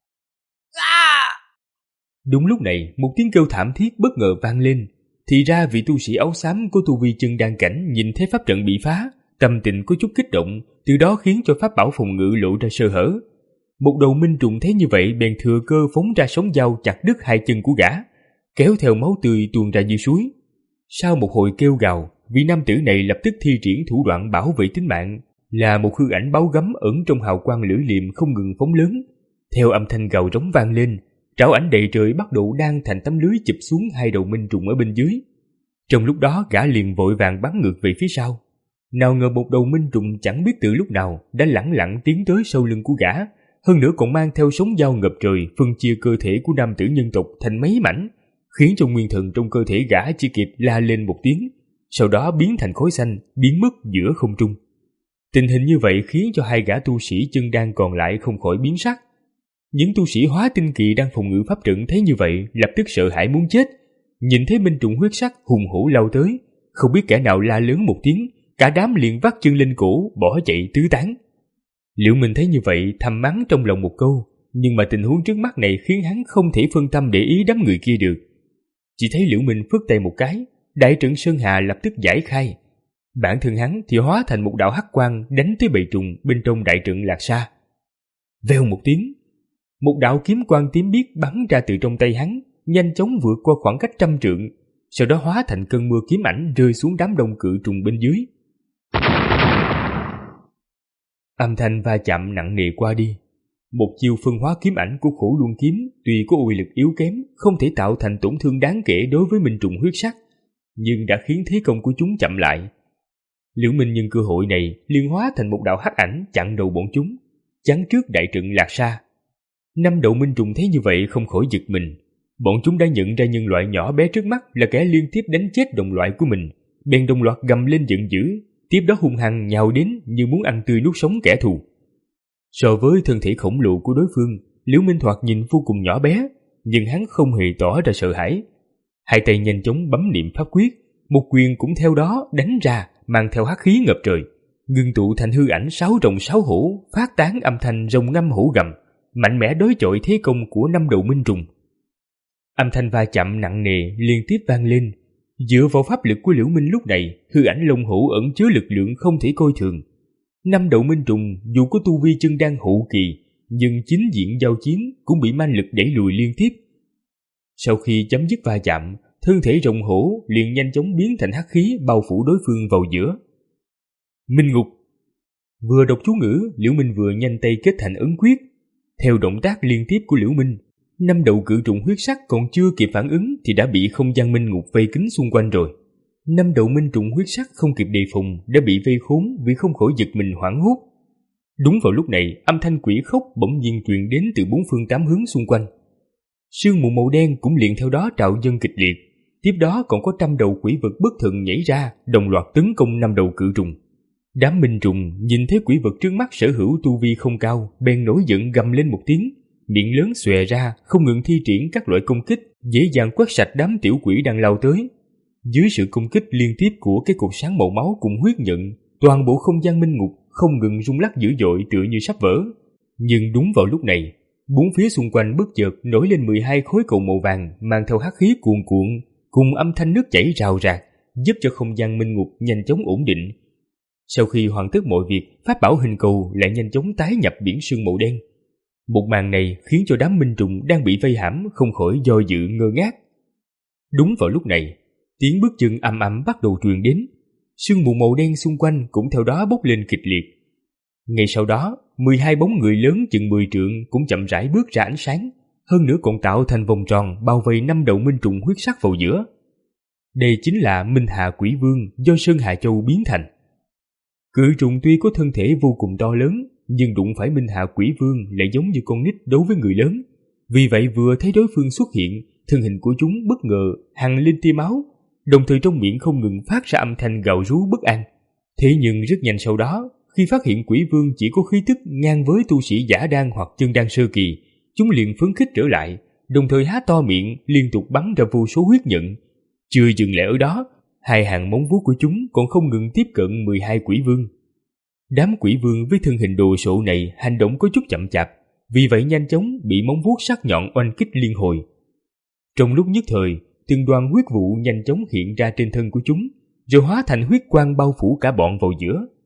Speaker 2: Đúng lúc này, một tiếng kêu thảm thiết bất ngờ vang lên. Thì ra vị tu sĩ áo xám của tu vi chân đan cảnh nhìn thấy pháp trận bị phá, Tâm tình có chút kích động, từ đó khiến cho pháp bảo phòng ngự lộ ra sơ hở. Một đầu minh trùng thấy như vậy bèn thừa cơ phóng ra sóng dao chặt đứt hai chân của gã, kéo theo máu tươi tuôn ra như suối. Sau một hồi kêu gào, vị nam tử này lập tức thi triển thủ đoạn bảo vệ tính mạng, là một hư ảnh báo gấm ẩn trong hào quang lưỡi liềm không ngừng phóng lớn. Theo âm thanh gào rống vang lên, trảo ảnh đầy trời bắt đầu đan thành tấm lưới chụp xuống hai đầu minh trùng ở bên dưới. Trong lúc đó gã liền vội vàng bắn ngược về phía sau. Nào ngờ một đầu minh trùng chẳng biết từ lúc nào đã lẳng lặng tiến tới sau lưng của gã, hơn nữa còn mang theo sóng dao ngập trời phân chia cơ thể của nam tử nhân tộc thành mấy mảnh, khiến cho nguyên thần trong cơ thể gã chỉ kịp la lên một tiếng, sau đó biến thành khói xanh, biến mất giữa không trung. Tình hình như vậy khiến cho hai gã tu sĩ chân đan còn lại không khỏi biến sắc. Những tu sĩ hóa tinh kỳ đang phòng ngự pháp trận thấy như vậy lập tức sợ hãi muốn chết, nhìn thấy minh trùng huyết sắc hùng hổ lao tới, không biết kẻ nào la lớn một tiếng, cả đám liền vắt chân lên cổ bỏ chạy tứ tán. Liễu Minh thấy như vậy thầm mắng trong lòng một câu, nhưng mà tình huống trước mắt này khiến hắn không thể phân tâm để ý đám người kia được. Chỉ thấy Liễu Minh phất tay một cái, đại trận Sơn Hà lập tức giải khai. Bản thân hắn thì hóa thành một đạo hắc quang đánh tới bầy trùng bên trong đại trận Lạc Sa. Vèo một tiếng, một đạo kiếm quang tím biếc bắn ra từ trong tay hắn, nhanh chóng vượt qua khoảng cách trăm trượng, sau đó hóa thành cơn mưa kiếm ảnh rơi xuống đám đông cự trùng bên dưới. Âm thanh va chạm nặng nề qua đi. Một chiêu phân hóa kiếm ảnh của Khổ Luân kiếm tuy có uy lực yếu kém, không thể tạo thành tổn thương đáng kể đối với minh trùng huyết sắc, nhưng đã khiến thế công của chúng chậm lại. Liễu Minh nhân cơ hội này liên hóa thành một đạo hắc ảnh chặn đầu bọn chúng, chắn trước đại trận Lạc Sa. Năm đầu minh trùng thấy như vậy không khỏi giật mình. Bọn chúng đã nhận ra nhân loại nhỏ bé trước mắt là kẻ liên tiếp đánh chết đồng loại của mình, bèn đồng loạt gầm lên giận dữ, tiếp đó hung hăng nhào đến như muốn ăn tươi nuốt sống kẻ thù. So với thân thể khổng lồ của đối phương, Liễu Minh thoạt nhìn vô cùng nhỏ bé, nhưng hắn không hề tỏ ra sợ hãi. Hai tay nhanh chóng bấm niệm pháp quyết, một quyền cũng theo đó đánh ra, mang theo hắc khí ngập trời, ngưng tụ thành hư ảnh sáu rồng sáu hổ, phát tán âm thanh rồng ngâm hổ gầm, mạnh mẽ đối chọi thế công của năm đầu minh trùng. Âm thanh va chạm nặng nề liên tiếp vang lên. Dựa vào pháp lực của Liễu Minh lúc này, hư ảnh long hổ ẩn chứa lực lượng không thể coi thường. Năm đầu minh trùng dù có tu vi chân đan hậu kỳ, nhưng chính diện giao chiến cũng bị ma lực đẩy lùi liên tiếp. Sau khi chấm dứt va chạm, thân thể rồng hổ liền nhanh chóng biến thành hắc khí bao phủ đối phương vào giữa. Minh ngục. Vừa đọc chú ngữ, Liễu Minh vừa nhanh tay kết thành ấn quyết. Theo động tác liên tiếp của Liễu Minh, năm đầu cự trùng huyết sắc còn chưa kịp phản ứng thì đã bị không gian minh ngục vây kín xung quanh rồi. Năm đầu minh trùng huyết sắc không kịp đề phòng đã bị vây khốn vì không khỏi giật mình hoảng hốt. Đúng vào lúc này, âm thanh quỷ khóc bỗng nhiên truyền đến từ bốn phương tám hướng xung quanh. Sương mù màu đen cũng liền theo đó trào dâng kịch liệt. Tiếp đó còn có trăm đầu quỷ vật bất thường nhảy ra, đồng loạt tấn công năm đầu cự trùng. Đám minh trùng nhìn thấy quỷ vật trước mắt sở hữu tu vi không cao, bèn nổi giận gầm lên một tiếng, miệng lớn xòe ra, không ngừng thi triển các loại công kích, dễ dàng quét sạch đám tiểu quỷ đang lao tới. Dưới sự công kích liên tiếp của cái cột sáng màu máu cùng huyết nhận, toàn bộ không gian minh ngục không ngừng rung lắc dữ dội tựa như sắp vỡ. Nhưng đúng vào lúc này, bốn phía xung quanh bất chợt nổi lên mười hai khối cầu màu vàng mang theo hắc khí cuồn cuộn, cùng âm thanh nước chảy rào rạc, giúp cho không gian minh ngục nhanh chóng ổn định. Sau khi hoàn tất mọi việc, pháp bảo hình cầu lại nhanh chóng tái nhập biển sương màu đen. Một màn này khiến cho đám minh trùng đang bị vây hãm không khỏi do dự ngơ ngác. Đúng vào lúc này, tiếng bước chân ầm ầm bắt đầu truyền đến, sương mù màu đen xung quanh cũng theo đó bốc lên kịch liệt. Ngay sau đó, mười hai bóng người lớn chừng mười trượng cũng chậm rãi bước ra ánh sáng, hơn nữa còn tạo thành vòng tròn bao vây năm đầu minh trùng huyết sắc vào giữa. Đây chính là Minh Hà Quỷ Vương do Sơn Hà Châu biến thành. Cự trùng tuy có thân thể vô cùng to lớn, nhưng đụng phải Minh Hà Quỷ Vương lại giống như con nít đối với người lớn. Vì vậy vừa thấy đối phương xuất hiện, thân hình của chúng bất ngờ hằn lên tia máu, đồng thời trong miệng không ngừng phát ra âm thanh gào rú bất an. Thế nhưng rất nhanh sau đó, khi phát hiện Quỷ Vương chỉ có khí tức ngang với tu sĩ giả đan hoặc chân đan sơ kỳ, chúng liền phấn khích trở lại, đồng thời há to miệng liên tục bắn ra vô số huyết nhận. Chưa dừng lại ở đó, hai hàng móng vuốt của chúng còn không ngừng tiếp cận mười hai quỷ vương. Đám quỷ vương với thân hình đồ sộ này hành động có chút chậm chạp, vì vậy nhanh chóng bị móng vuốt sắc nhọn oanh kích liên hồi. Trong lúc nhất thời, từng đoàn huyết vụ nhanh chóng hiện ra trên thân của chúng, rồi hóa thành huyết quang bao phủ cả bọn vào giữa.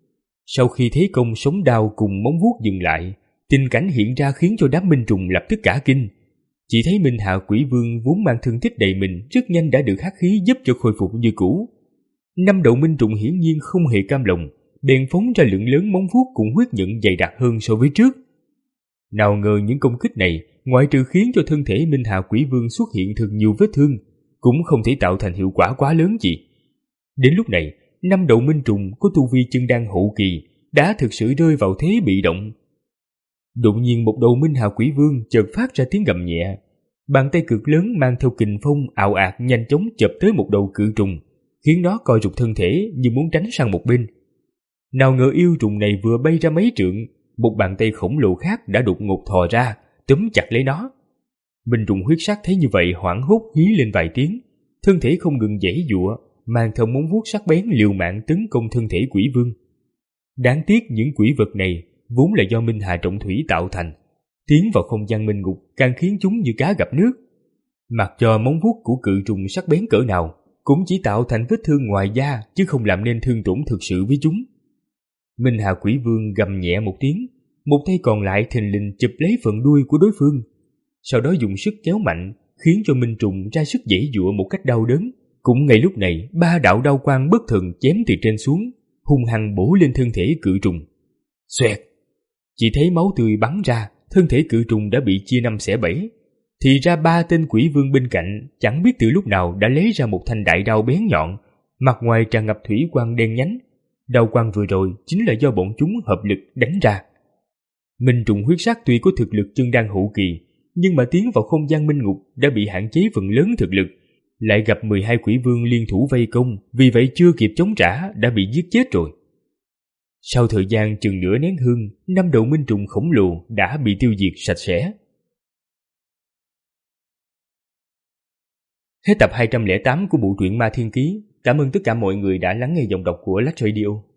Speaker 2: Sau khi thế công sống đao cùng móng vuốt dừng lại, tình cảnh hiện ra khiến cho đám minh trùng lập tức cả kinh. Chỉ thấy Minh Hà Quỷ Vương vốn mang thương tích đầy mình rất nhanh đã được hắc khí giúp cho khôi phục như cũ. Năm đầu minh trùng hiển nhiên không hề cam lòng, bèn phóng ra lượng lớn móng vuốt cùng huyết nhận dày đặc hơn so với trước. Nào ngờ những công kích này, ngoại trừ khiến cho thân thể Minh Hà Quỷ Vương xuất hiện thật nhiều vết thương, cũng không thể tạo thành hiệu quả quá lớn gì. Đến lúc này, năm đầu minh trùng có tu vi chân đan hậu kỳ đã thực sự rơi vào thế bị động. Đột nhiên một đầu Minh Hà Quỷ Vương chợt phát ra tiếng gầm nhẹ, bàn tay cực lớn mang theo kình phong ào ạt nhanh chóng chộp tới một đầu cự trùng, khiến nó co rụt thân thể như muốn tránh sang một bên. Nào ngờ yêu trùng này vừa bay ra mấy trượng, một bàn tay khổng lồ khác đã đột ngột thò ra, túm chặt lấy nó. Minh trùng huyết sắc thấy như vậy hoảng hốt hí lên vài tiếng, thân thể không ngừng giãy giụa, mang theo móng vuốt sắc bén liều mạng tấn công thân thể quỷ vương. Đáng tiếc những quỷ vật này vốn là do Minh Hà Trọng Thủy tạo thành, tiến vào không gian minh ngục càng khiến chúng như cá gặp nước. Mặc cho móng vuốt của cự trùng sắc bén cỡ nào, cũng chỉ tạo thành vết thương ngoài da chứ không làm nên thương tổn thực sự với chúng. Minh Hà Quỷ Vương gầm nhẹ một tiếng, một tay còn lại thình lình chụp lấy phần đuôi của đối phương, sau đó dùng sức kéo mạnh, khiến cho minh trùng ra sức giãy giụa một cách đau đớn. Cũng ngay lúc này, ba đạo đao quang bất thần chém từ trên xuống, hung hăng bổ lên thân thể cự trùng. Xoẹt! Chỉ thấy máu tươi bắn ra, thân thể cự trùng đã bị chia năm xẻ bảy. Thì ra ba tên quỷ vương bên cạnh chẳng biết từ lúc nào đã lấy ra một thanh đại đao bén nhọn, mặt ngoài tràn ngập thủy quang đen nhánh. Đao quang vừa rồi chính là do bọn chúng hợp lực đánh ra. Minh trùng huyết sắc tuy có thực lực chân đan hậu kỳ, nhưng mà tiến vào không gian minh ngục đã bị hạn chế phần lớn thực lực, lại gặp mười hai quỷ vương liên thủ vây công, vì vậy chưa kịp chống trả đã bị giết chết rồi. Sau thời gian chừng nửa nén hương, năm đầu minh trùng khổng lồ đã bị tiêu diệt sạch sẽ. Hết tập hai trăm lẻ tám của bộ truyện Ma Thiên Ký. Cảm ơn tất cả mọi người đã lắng nghe giọng đọc của Lách Radio.